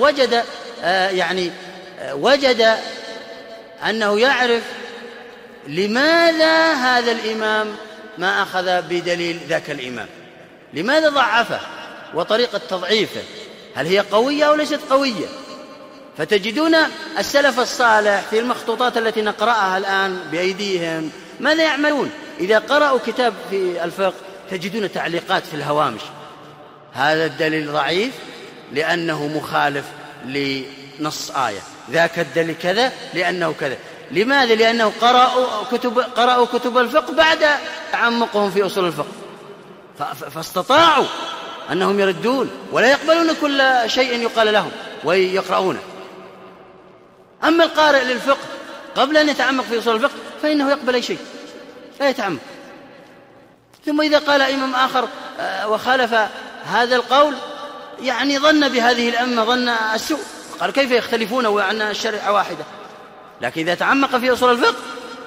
وجد أنه يعرف لماذا هذا الإمام ما أخذ بدليل ذاك الإمام، لماذا ضعفه، وطريقة تضعيفه هل هي قوية أو ليست قوية. فتجدون السلف الصالح في المخطوطات التي نقرأها الآن بأيديهم ماذا يعملون؟ إذا قرأوا كتاب في الفقه تجدون تعليقات في الهوامش: هذا الدليل ضعيف لأنه مخالف لنص آية، ذاك الدليل كذا لأنه كذا. لماذا؟ لأنه قرأوا كتب الفقه بعد تعمقهم في أصول الفقه، فاستطاعوا أنهم يردون ولا يقبلون كل شيء يقال لهم ويقرؤونه. أما القارئ للفقه قبل أن يتعمق في أصول الفقه فإنه يقبل أي شيء لا يتعمق. ثم إذا قال إمام آخر وخالف هذا القول ظن بهذه الأمة ظن السوء، قال كيف يختلفون وأن الشريعة واحدة. لكن إذا تعمق في أصول الفقه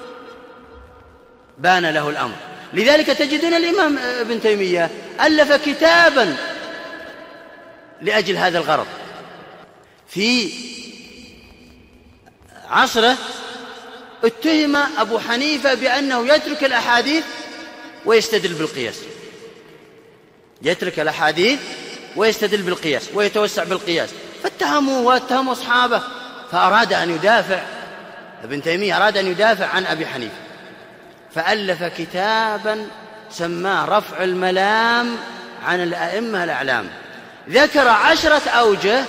بان له الأمر. لذلك تجدون الإمام ابن تيمية ألف كتابا لأجل هذا الغرض. في عصره اتهم أبو حنيفة بأنه يترك الأحاديث ويستدل بالقياس، يترك الأحاديث ويستدل بالقياس ويتوسع بالقياس، فاتهموه واتهموا أصحابه. فأراد أن يدافع، ابن تيمية أراد أن يدافع عن أبي حنيفة، فألف كتابا سماه رفع الملام عن الأئمة الأعلام. ذكر 10 أوجه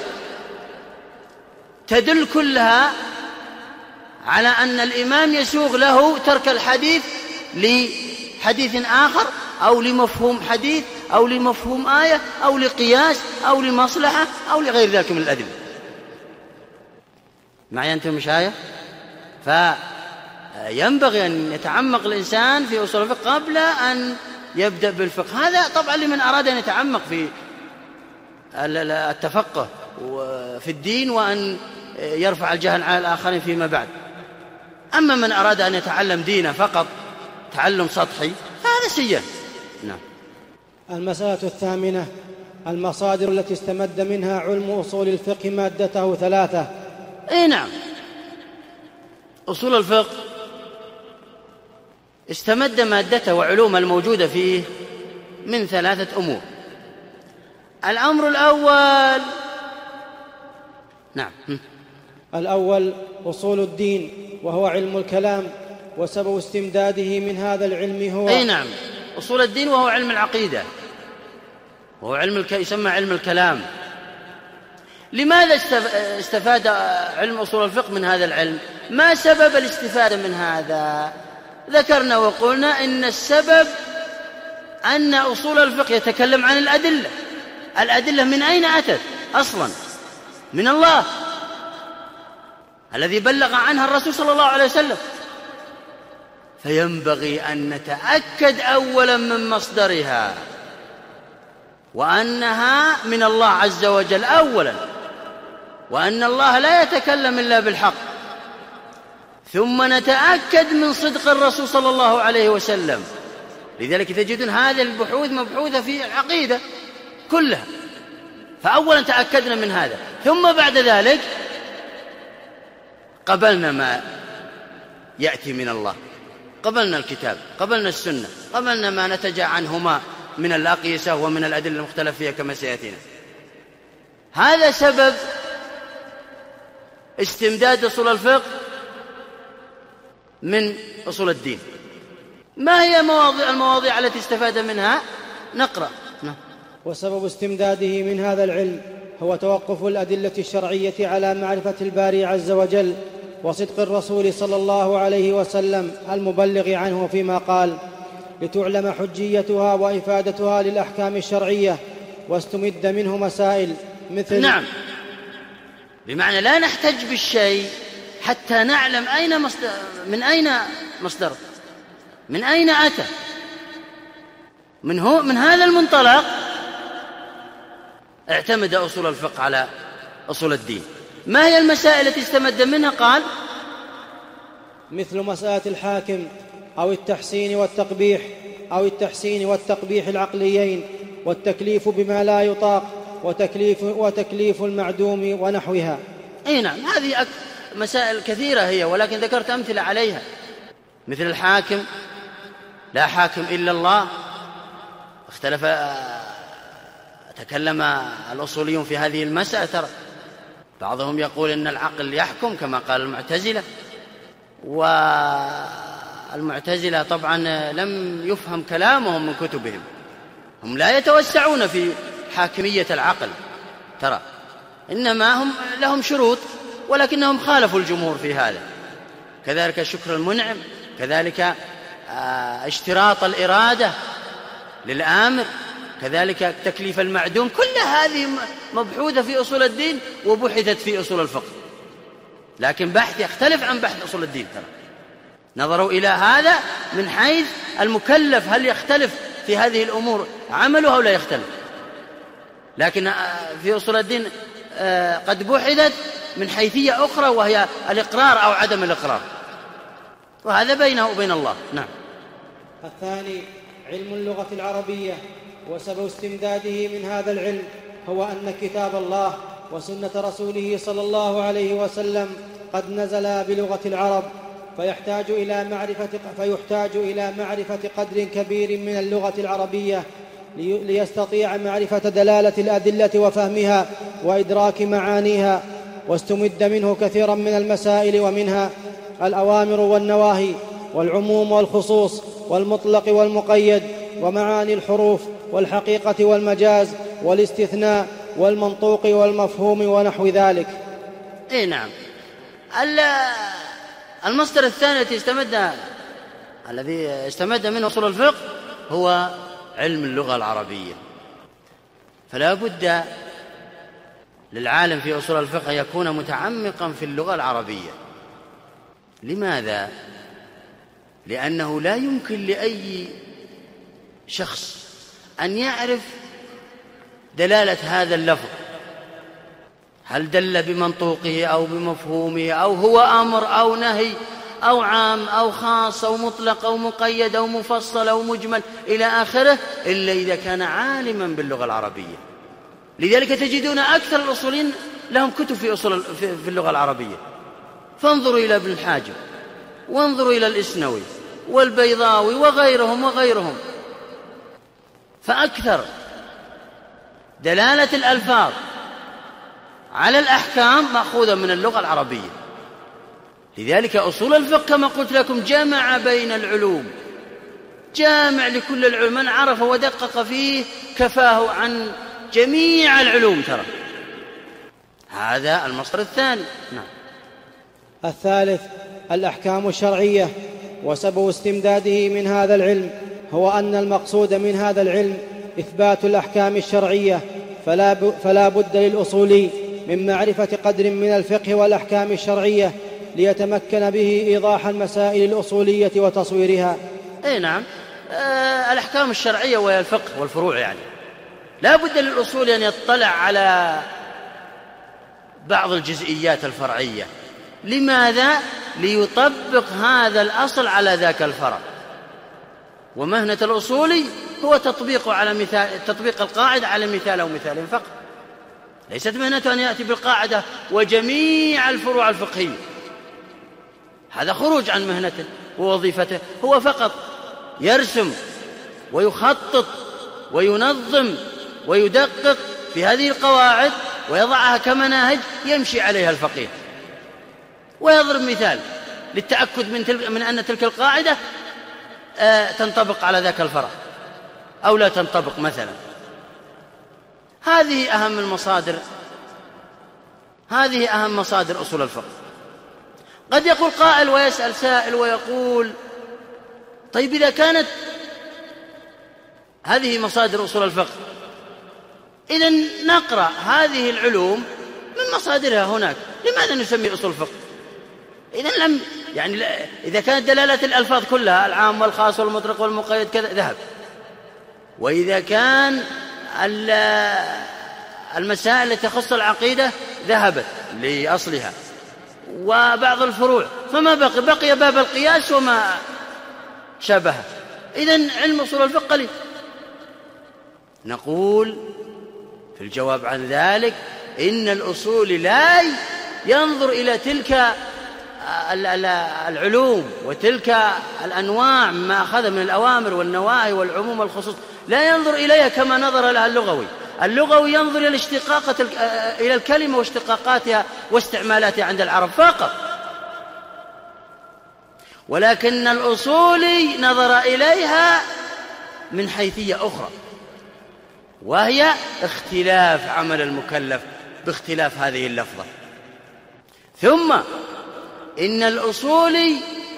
تدل كلها على أن الإمام يسوغ له ترك الحديث لحديث آخر أو لمفهوم حديث أو لمفهوم آية أو لقياس أو لمصلحة أو لغير ذلك من الأدلة. معي أنتم مشايخ؟ فينبغي أن يتعمق الإنسان في أصول الفقه قبل أن يبدأ بالفقه. هذا طبعا لمن أراد أن يتعمق في التفقه في الدين وأن يرفع الجهل على الآخرين فيما بعد. أما من أراد أن يتعلم دينه فقط تعلم سطحي فهذا سيئ. نعم. المسألة 8: المصادر التي استمد منها علم أصول الفقه مادته 3. نعم. أصول الفقه استمد مادته وعلوم الموجودة فيه من 3 أمور. الأمر الأول، نعم، الأول أصول الدين، وهو علم الكلام، وسبب استمداده من هذا العلم هو نعم، أصول الدين وهو علم العقيدة، وهو يسمى علم الكلام. لماذا استفاد علم أصول الفقه من هذا العلم؟ ما سبب الاستفادة من هذا؟ ذكرنا وقلنا إن السبب أن أصول الفقه يتكلم عن الأدلة. الأدلة من أين أتت أصلا؟ من الله الذي بلغ عنها الرسول صلى الله عليه وسلم. فينبغي أن نتأكد أولا من مصدرها وأنها من الله عز وجل أولا، وأن الله لا يتكلم إلا بالحق، ثم نتأكد من صدق الرسول صلى الله عليه وسلم. لذلك تجدون هذه البحوث مبحوثة في العقيدة كلها. فأولا تأكدنا من هذا، ثم بعد ذلك قبلنا ما يأتي من الله، قبلنا الكتاب، قبلنا السنة، قبلنا ما نتج عنهما من الأقيسة ومن الأدلة المختلف فيها كما سيأتينا. هذا سبب استمداد أصول الفقه من أصول الدين. ما هي المواضيع التي استفاد منها؟ نقرأ. وسبب استمداده من هذا العلم هو توقف الأدلة الشرعية على معرفة الباري عز وجل وصدق الرسول صلى الله عليه وسلم المبلغ عنه فيما قال، لتعلم حجيتها وإفادتها للأحكام الشرعية، واستمد منه مسائل مثل نعم، بمعنى لا نحتج بالشيء حتى نعلم من أين مصدره، من أين أتى. من هذا المنطلق اعتمد أصول الفقه على أصول الدين. ما هي المسائل التي استمد منها؟ قال: مثل مسألة الحاكم أو التحسين والتقبيح، أو التحسين والتقبيح العقليين، والتكليف بما لا يطاق، وتكليف المعدوم ونحوها. أي نعم، هذه مسائل كثيرة هي، ولكن ذكرت أمثلة عليها. مثل الحاكم، لا حاكم إلا الله. تكلم الأصوليون في هذه المسألة. ترى بعضهم يقول إن العقل يحكم كما قال المعتزلة، والمعتزلة طبعا لم يفهم كلامهم من كتبهم، هم لا يتوسعون في حاكمية العقل، ترى إنما هم لهم شروط، ولكنهم خالفوا الجمهور في هذا. كذلك شكر المنعم، كذلك اشتراط الإرادة للآمر، كذلك تكليف المعدوم، كل هذه مبحوثة في أصول الدين وبحثت في أصول الفقه، لكن بحث يختلف عن بحث أصول الدين. ترى نظروا إلى هذا من حيث المكلف، هل يختلف في هذه الأمور عمله أو لا يختلف، لكن في أصول الدين قد بحثت من حيثية أخرى، وهي الإقرار أو عدم الإقرار، وهذا بينه وبين الله. نعم. الثاني علم اللغة العربية، وسبب استمداده من هذا العلم هو أن كتاب الله وسنة رسوله صلى الله عليه وسلم قد نزلا بلغة العرب، فيحتاج إلى معرفة قدر كبير من اللغة العربية ليستطيع معرفة دلالة الأدلة وفهمها وإدراك معانيها. واستمد منه كثيرا من المسائل، ومنها الأوامر والنواهي، والعموم والخصوص، والمطلق والمقيد، ومعاني الحروف، والحقيقة والمجاز، والاستثناء، والمنطوق والمفهوم، ونحو ذلك. اي نعم. المصدر الثاني الذي استمد منه أصول الفقه هو علم اللغة العربية. فلا بد للعالم في أصول الفقه يكون متعمقا في اللغة العربية. لماذا؟ لأنه لا يمكن لأي شخص أن يعرف دلالة هذا اللفظ، هل دل بمنطوقه أو بمفهومه، أو هو أمر أو نهي أو عام أو خاص أو مطلق أو مقيد أو مفصل أو مجمل إلى آخره، إلا إذا كان عالما باللغة العربية. لذلك تجدون أكثر الأصولين لهم كتب في اللغة العربية. فانظروا إلى ابن الحاجب، وانظروا إلى الإسنوي والبيضاوي وغيرهم. فأكثر دلالة الألفاظ على الأحكام مأخوذة من اللغة العربية. لذلك أصول الفقه كما قلت لكم جمع بين العلوم، جامع لكل العلوم، من عرف ودقق فيه كفاه عن جميع العلوم. ترى هذا المصدر الثاني. نعم. الثالث الأحكام الشرعية، وسبب استمداده من هذا العلم هو أن المقصود من هذا العلم إثبات الأحكام الشرعية، فلا بد للأصولي من معرفة قدر من الفقه والأحكام الشرعية ليتمكن به إيضاح المسائل الأصولية وتصويرها. أي نعم. الأحكام الشرعية وهي الفقه والفروع، يعني لا بد للأصول أن يطلع على بعض الجزئيات الفرعية. لماذا؟ ليطبق هذا الأصل على ذاك الفرع. ومهنة الأصولي هو تطبيق القاعدة على مثال أو مثالين فقط. ليست مهنته أن يأتي بالقاعدة وجميع الفروع الفقهية، هذا خروج عن مهنته ووظيفته. هو فقط يرسم ويخطط وينظم ويدقق في هذه القواعد ويضعها كمناهج يمشي عليها الفقيه، ويضرب مثال للتأكد من أن تلك القاعدة تنطبق على ذاك الفرع أو لا تنطبق مثلا. هذه أهم مصادر أصول الفقه. قد يقول قائل ويسأل سائل ويقول: طيب إذا كانت هذه مصادر أصول الفقه، إذن نقرأ هذه العلوم من مصادرها هناك، لماذا نسمي أصول الفقه؟ إذن إذا كانت دلالة الألفاظ كلها العام والخاص والمطلق والمقيد كذا ذهب، وإذا كان المسائل التي تخص العقيدة ذهبت لأصلها، وبعض الفروع فما بقي باب القياس وما شابهه. إذن علم أصول الفقه قليل. نقول في الجواب عن ذلك إن الأصول لا ينظر إلى تلك العلوم وتلك الأنواع ما أخذ من الأوامر والنواهي والعموم والخصوص، لا ينظر إليها كما نظر لها اللغوي. اللغوي ينظر إلى الكلمة واشتقاقاتها واستعمالاتها عند العرب فقط، ولكن الأصولي نظر إليها من حيثية أخرى، وهي اختلاف عمل المكلف باختلاف هذه اللفظة. ثم إن الأصولي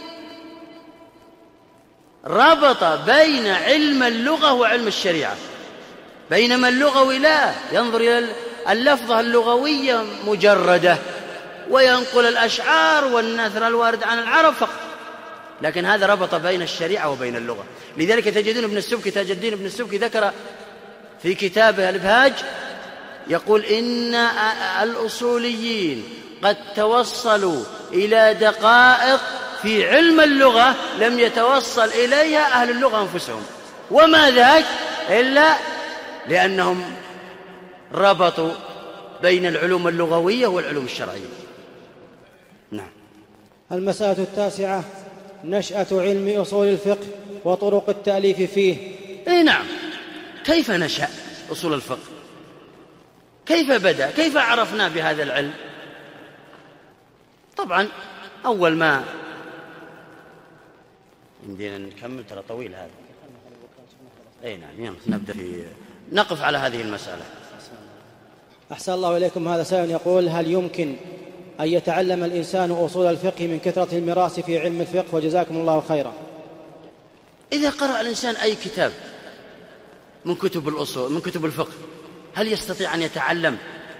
ربط بين علم اللغة وعلم الشريعة، بينما اللغوي لا ينظر إلى اللفظة اللغوية مجردة وينقل الأشعار والنثر الوارد عن العرب فقط، لكن هذا ربط بين الشريعة وبين اللغة. لذلك تجدون ابن السبكي تاج الدين ابن السبكي ذكر في كتابه الإبهاج يقول إن الأصوليين قد توصلوا إلى دقائق في علم اللغة لم يتوصل إليها أهل اللغة أنفسهم، وما ذاك إلا لأنهم ربطوا بين العلوم اللغوية والعلوم الشرعية. نعم. المسألة 9: نشأة علم أصول الفقه وطرق التأليف فيه. نعم. كيف نشأ أصول الفقه؟ كيف بدأ؟ كيف عرفنا بهذا العلم؟ طبعا أول ما عندنا نكمل ترى طويل هذا. نعم نبدأ نقف على هذه المسألة. أحسن الله إليكم. هذا سائل يقول: هل يمكن أن يتعلم الإنسان أصول الفقه من كثرة المراس في علم الفقه؟ وجزاكم الله خيرا. إذا قرأ الإنسان أي كتاب من كتب الأصول من كتب الفقه، هل يستطيع أن يتعلم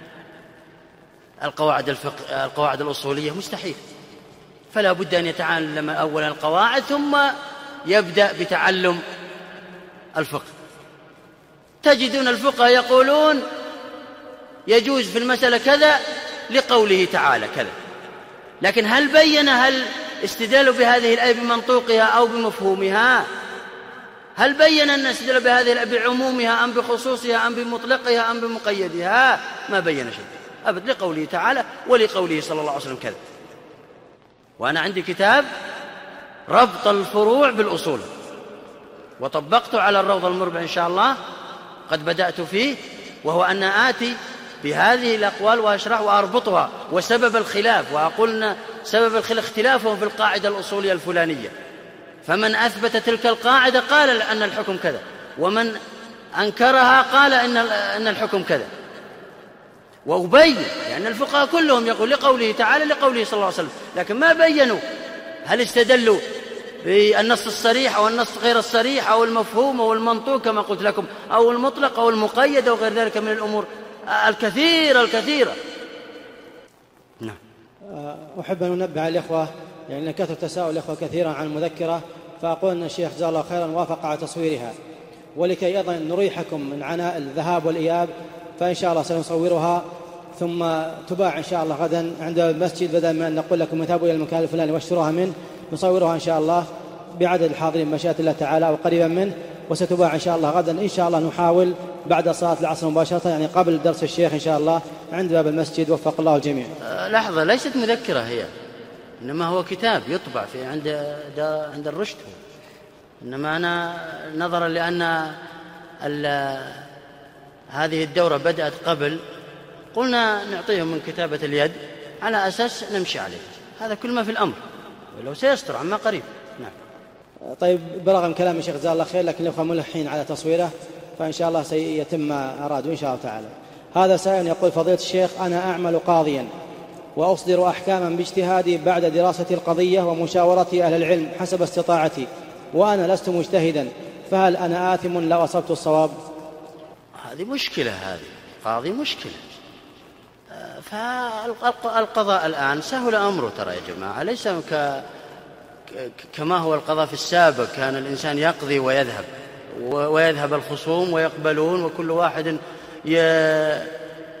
القواعد الأصولية؟ مستحيل. فلا بد أن يتعلم أولا القواعد ثم يبدأ بتعلم الفقه. تجدون الفقهاء يقولون يجوز في المسألة كذا لقوله تعالى كذا، لكن هل استدلوا بهذه الآية بمنطوقها أو بمفهومها؟ هل بين أن استدلوا بهذه الآية بعمومها أم بخصوصها أم بمطلقها أم بمقيدها؟ ما بين شيء أبد، لقوله تعالى ولقوله صلى الله عليه وسلم كذا. وأنا عندي كتاب ربط الفروع بالأصول وطبقته على الروض المربع إن شاء الله، قد بدأت فيه، وهو أن آتي بهذه الأقوال وأشرح وأربطها وسبب الخلاف، وأقولنا سبب الخلاف اختلافهم في القاعدة الأصولية الفلانية، فمن أثبت تلك القاعدة قال أن الحكم كذا، ومن أنكرها قال أن الحكم كذا. وأبين لأن الفقهاء كلهم يقول لقوله تعالى لقوله صلى الله عليه وسلم، لكن ما بينوا هل استدلوا بالنص الصريح أو النص غير الصريح أو المفهوم أو المنطوق كما قلت لكم أو المطلق أو المقيد أو غير ذلك من الأمور الكثيرة. نعم. أحب أن أنبه على الإخوة لأن كثر تساؤل الإخوة كثيرا عن المذكرة، فأقول أن الشيخ جزاه الله خيرا وافق على تصويرها، ولكي أيضا نريحكم من عناء الذهاب والإياب فإن شاء الله سنصورها ثم تباع إن شاء الله غدا عند المسجد، بدل ما أن نقول لكم اذهبوا إلى المكان الفلاني واشتروها منه، نصورها إن شاء الله بعدد الحاضرين مشيئة الله تعالى وقريبا منه، وستباع إن شاء الله غدا. إن شاء الله نحاول بعد صلاة العصر مباشرة، يعني قبل درس الشيخ إن شاء الله عند باب المسجد، وفق الله الجميع. لحظة، ليست مذكرة هي، إنما هو كتاب يطبع في عند الرشد، إنما أنا نظرا لأن هذه الدورة بدأت قبل، قلنا نعطيهم من كتابة اليد على أساس نمشي عليه، هذا كل ما في الأمر، ولو سيستر عما قريب. نعم. طيب، برغم كلام الشيخ جزاه الله خير، لكن الأخوة ملحين على تصويره، فإن شاء الله سيتم ما أرادوا إن شاء الله تعالى. هذا سائل يقول: فضيلة الشيخ، أنا أعمل قاضيا وأصدر أحكاما باجتهادي بعد دراسة القضية ومشاورة أهل العلم حسب استطاعتي، وأنا لست مجتهدا، فهل أنا آثم لو أصبت الصواب؟ هذه مشكلة، هذه قاضي مشكلة. فالقضاء الآن سهل أمره ترى يا جماعة، ليس كما هو القضاء في السابق، كان الإنسان يقضي ويذهب الخصوم ويقبلون، وكل واحد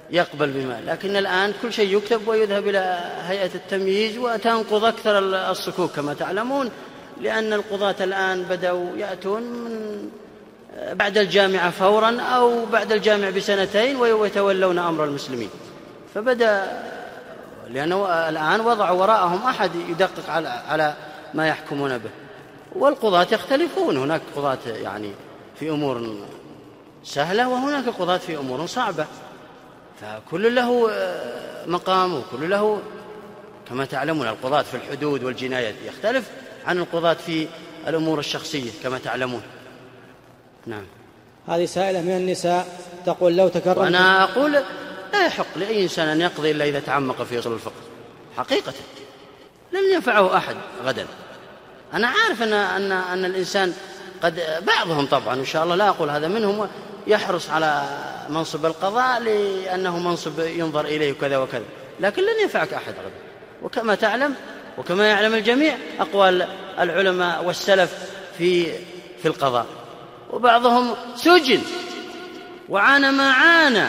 يقبل بما، لكن الآن كل شيء يكتب ويذهب إلى هيئة التمييز وتنقض أكثر الصكوك كما تعلمون، لأن القضاة الآن بدأوا يأتون من بعد الجامعة فورا أو بعد الجامعة بسنتين ويتولون أمر المسلمين، فبدأ لأنه الآن وضعوا وراءهم أحد يدقق على ما يحكمون به. والقضاة يختلفون، هناك قضاة يعني في أمور سهلة وهناك قضاة في أمور صعبة، فكل له مقام وكل له كما تعلمون. القضاة في الحدود والجنايات يختلف عن القضاة في الأمور الشخصية كما تعلمون. نعم. هذه سائلة من النساء تقول لو تكرمت. وأنا أقول لا يحق لأي إنسان أن يقضي إلا إذا تعمق في أصول الفقه حقيقة، لن ينفعه أحد غدا. أنا عارف أن الإنسان قد بعضهم طبعا إن شاء الله لا أقول هذا منهم يحرص على منصب القضاء لأنه منصب ينظر إليه وكذا وكذا، لكن لن ينفعك أحد غدا. وكما تعلم وكما يعلم الجميع أقوال العلماء والسلف في القضاء، وبعضهم سجن وعانى ما عانى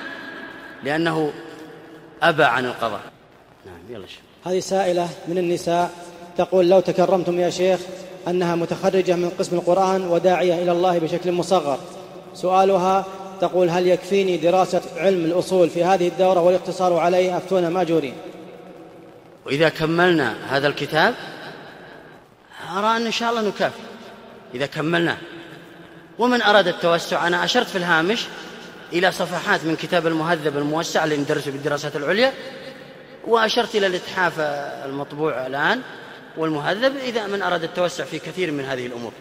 لأنه أبى عن القضاء. نعم. يلا شيخ. هذه سائلة من النساء تقول لو تكرمتم يا شيخ أنها متخرجة من قسم القرآن وداعية إلى الله بشكل مصغر، سؤالها تقول هل يكفيني دراسة علم الأصول في هذه الدورة والاقتصار عليه؟ أفتونا ماجورين. وإذا كملنا هذا الكتاب أرى أن إن شاء الله نكافئ إذا كملناه. ومن أراد التوسع أنا أشرت في الهامش إلى صفحات من كتاب المهذب الموسع اللي ندرسه بالدراسات العليا، وأشرت إلى الإتحاف المطبوع الآن والمهذب إذا من أراد التوسع في كثير من هذه الأمور.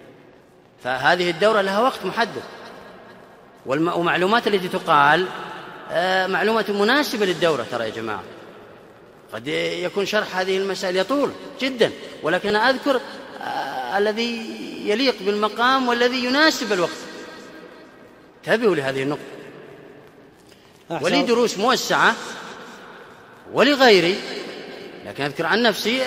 فهذه الدورة لها وقت محدد، ومعلومات التي تقال معلومات مناسبة للدورة. ترى يا جماعة قد يكون شرح هذه المسائل يطول جدا، ولكن أنا أذكر الذي يليق بالمقام والذي يناسب الوقت. انتبهوا لهذه النقطة. ولي دروس موسعة ولغيري، لكن أذكر عن نفسي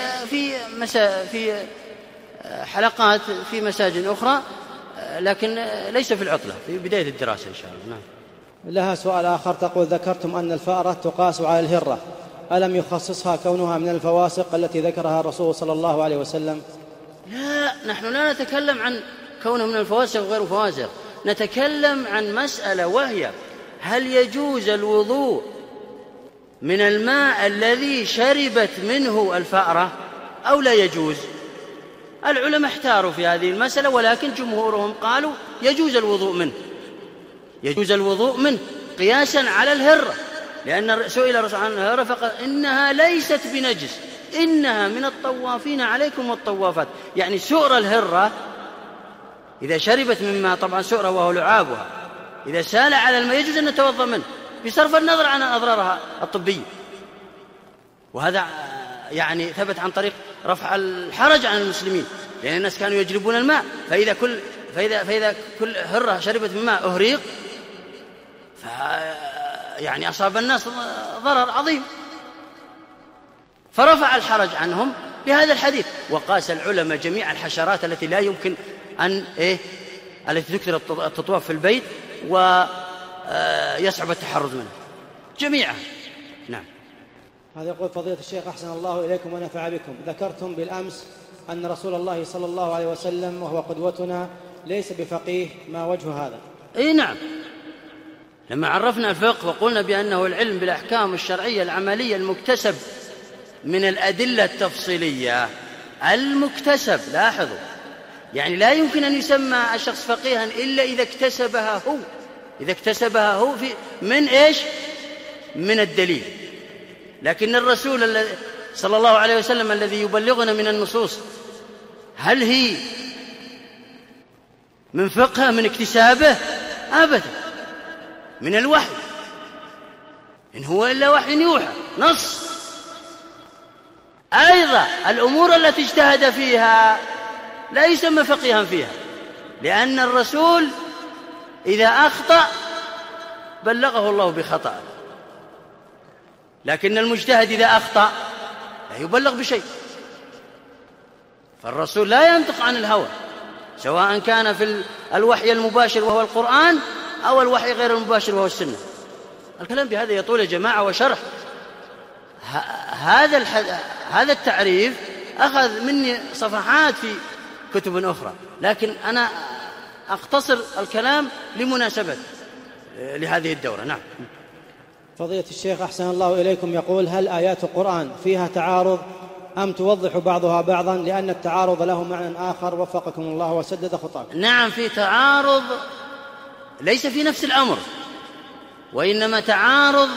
في حلقات في مساجد أخرى، لكن ليس في العطلة، في بداية الدراسة إن شاء الله. نعم. لها سؤال آخر تقول ذكرتم أن الفأرة تقاس على الهرة، ألم يخصصها كونها من الفواسق التي ذكرها الرسول صلى الله عليه وسلم؟ لا، نحن لا نتكلم عن كونه من الفواسق وغير فواسق، نتكلم عن مسألة وهي هل يجوز الوضوء من الماء الذي شربت منه الفأرة أو لا يجوز؟ العلماء احتاروا في هذه المسألة، ولكن جمهورهم قالوا يجوز الوضوء منه، يجوز الوضوء منه قياسا على الهرة، لأن سئل الرسول عن الهرة فقال إنها ليست بنجس، إنها من الطوافين عليكم والطوافات. يعني سؤر الهرة إذا شربت مما طبعا سؤره وهو لعابها إذا سال على الماء يجوز أن نتوضأ منه بصرف النظر عن أضرارها الطبية. وهذا يعني ثبت عن طريق رفع الحرج عن المسلمين، لأن الناس كانوا يجلبون الماء، فإذا كل هرة شربت من ماء أهريق يعني أصاب الناس ضرر عظيم، فرفع الحرج عنهم بهذا الحديث. وقاس العلماء جميع الحشرات التي لا يمكن أن التي تكثر التطواف في البيت ويصعب التحرز منها جميعها. نعم. هذا يقول فضيلة الشيخ أحسن الله إليكم ونفع بكم، ذكرتم بالأمس أن رسول الله صلى الله عليه وسلم وهو قدوتنا ليس بفقيه، ما وجه هذا؟ أي نعم، لما عرفنا الفقه وقلنا بأنه العلم بالأحكام الشرعية العملية المكتسب من الأدلة التفصيلية المكتسب. لاحظوا، يعني لا يمكن أن يسمى الشخص فقيها إلا إذا اكتسبها هو من إيش؟ من الدليل. لكن الرسول صلى الله عليه وسلم الذي يبلغنا من النصوص هل هي من فقه من اكتسابه؟ أبدا، من الوحي، إن هو إلا وحي يوحى نص. أيضا الأمور التي اجتهد فيها لا يسمى فقيها فيها، لأن الرسول إذا أخطأ بلغه الله بخطأ، لكن المجتهد إذا أخطأ لا يبلغ بشيء. فالرسول لا ينطق عن الهوى، سواء كان في الوحي المباشر وهو القرآن أو الوحي غير المباشر وهو السنة. الكلام بهذا يطول يا جماعة وشرح. هذا التعريف أخذ مني صفحات في كتب أخرى، لكن أنا أختصر الكلام لمناسبة لهذه الدورة. نعم. فضيلة الشيخ أحسن الله إليكم يقول: هل آيات القرآن فيها تعارض أم توضح بعضها بعضا، لأن التعارض له معنى آخر وفقكم الله وسدد خطاكم؟ نعم، في تعارض ليس في نفس الأمر، وإنما تعارض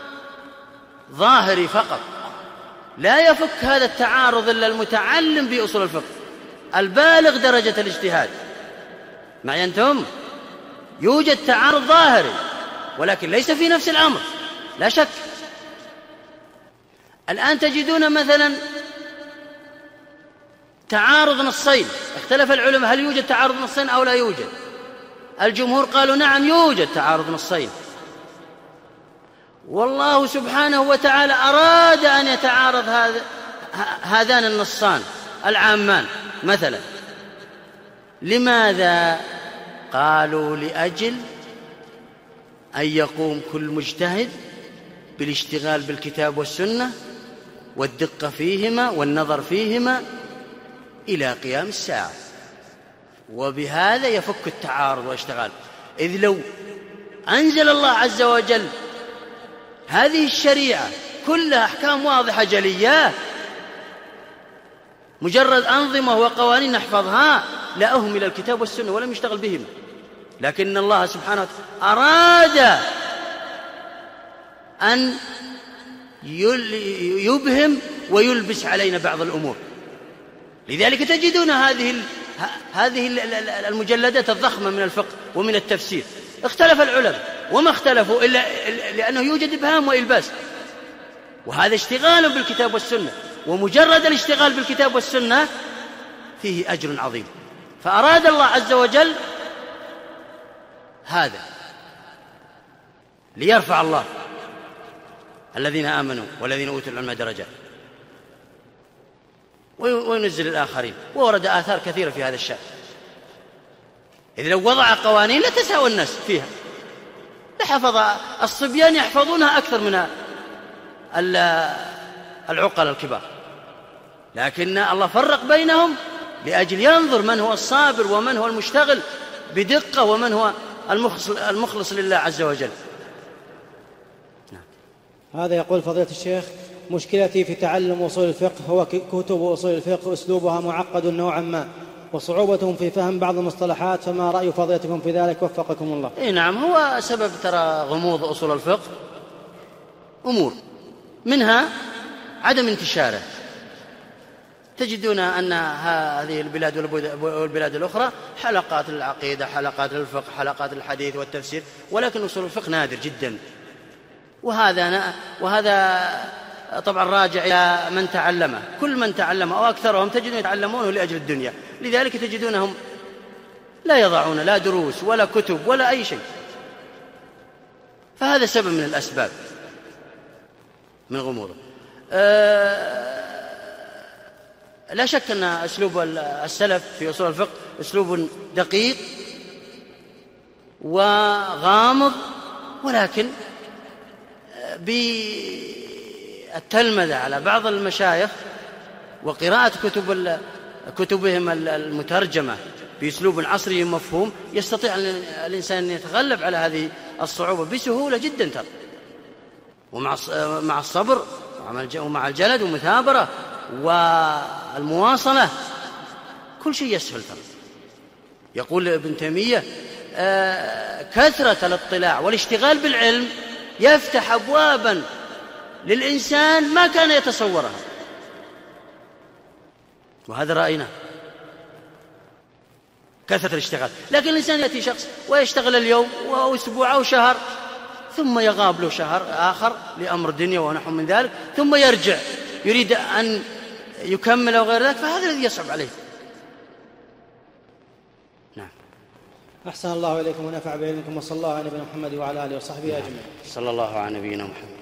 ظاهري فقط، لا يفك هذا التعارض إلا المتعلم بأصول الفقه البالغ درجة الاجتهاد. معي أنتم؟ يوجد تعارض ظاهري ولكن ليس في نفس الأمر، لا شك. الآن تجدون مثلا تعارض نصين، اختلف العلماء هل يوجد تعارض نصين أو لا يوجد. الجمهور قالوا نعم يوجد تعارض نصين، والله سبحانه وتعالى أراد أن يتعارض هذان النصان العامان مثلا. لماذا؟ قالوا لأجل أن يقوم كل مجتهد بالاشتغال بالكتاب والسنة والدقة فيهما والنظر فيهما إلى قيام الساعة، وبهذا يفك التعارض والاشتغال. إذ لو أنزل الله عز وجل هذه الشريعة كلها أحكام واضحة جلية، مجرد أنظمة وقوانين نحفظها، لا أهمل الكتاب والسنة ولم يشتغل بهما. لكن الله سبحانه وتعالى أراد أن يبهم ويلبس علينا بعض الأمور. لذلك تجدون هذه المجلدات الضخمة من الفقه ومن التفسير اختلف العلماء، وما اختلفوا إلا لأنه يوجد إبهام وإلباس، وهذا اشتغال بالكتاب والسنة، ومجرد الاشتغال بالكتاب والسنة فيه أجر عظيم. فأراد الله عز وجل هذا ليرفع الله الذين آمنوا والذين أوتوا العلم درجات وينزل الآخرين. وورد آثار كثيرة في هذا الشأن. إذ لو وضع قوانين لتساوى الناس فيها، لحفظ الصبيان يحفظونها أكثر من العقل الكبار، لكن الله فرق بينهم لأجل ينظر من هو الصابر ومن هو المشتغل بدقة ومن هو المخلص لله عز وجل. هذا يقول فضيلة الشيخ: مشكلتي في تعلم أصول الفقه هو كتب أصول الفقه أسلوبها معقد نوعا ما، وصعوبة في فهم بعض المصطلحات، فما رأي فضيلتكم في ذلك وفقكم الله؟ نعم، هو سبب ترى غموض أصول الفقه أمور، منها عدم انتشاره. تجدون أن هذه البلاد والبلاد الأخرى حلقات العقيدة، حلقات الفقه، حلقات الحديث والتفسير، ولكن أصول الفقه نادر جدا. وهذا طبعا راجع إلى من تعلمه. كل من تعلمه أو أكثرهم تجدون يتعلمونه لأجل الدنيا، لذلك تجدونهم لا يضعون لا دروس ولا كتب ولا أي شيء. فهذا سبب من الأسباب من غموضه. لا شك أن أسلوب السلف في أصول الفقه أسلوب دقيق وغامض، ولكن بالتلمذة على بعض المشايخ وقراءة كتبهم المترجمة بأسلوب عصري مفهوم يستطيع الإنسان أن يتغلب على هذه الصعوبة بسهولة جدا ترى، ومع الصبر ومع الجلد والمثابرة والمواصلة كل شيء يسهل ترى. يقول ابن تيمية: كثرة الاطلاع والاشتغال بالعلم يفتح أبوابا للإنسان ما كان يتصورها. وهذا رأينا، كثرة الاشتغال. لكن الإنسان يأتي شخص ويشتغل اليوم وأسبوع أو شهر، ثم يغاب له شهر آخر لأمر دنيا ونحو من ذلك، ثم يرجع يريد أن يكمل أو غير ذلك، فهذا الذي يصعب عليه. نعم. أحسن الله إليكم ونفع بعلمكم، وصلى الله على نبينا محمد وعلى آله وصحبه أجمعين. صلى الله على نبينا محمد.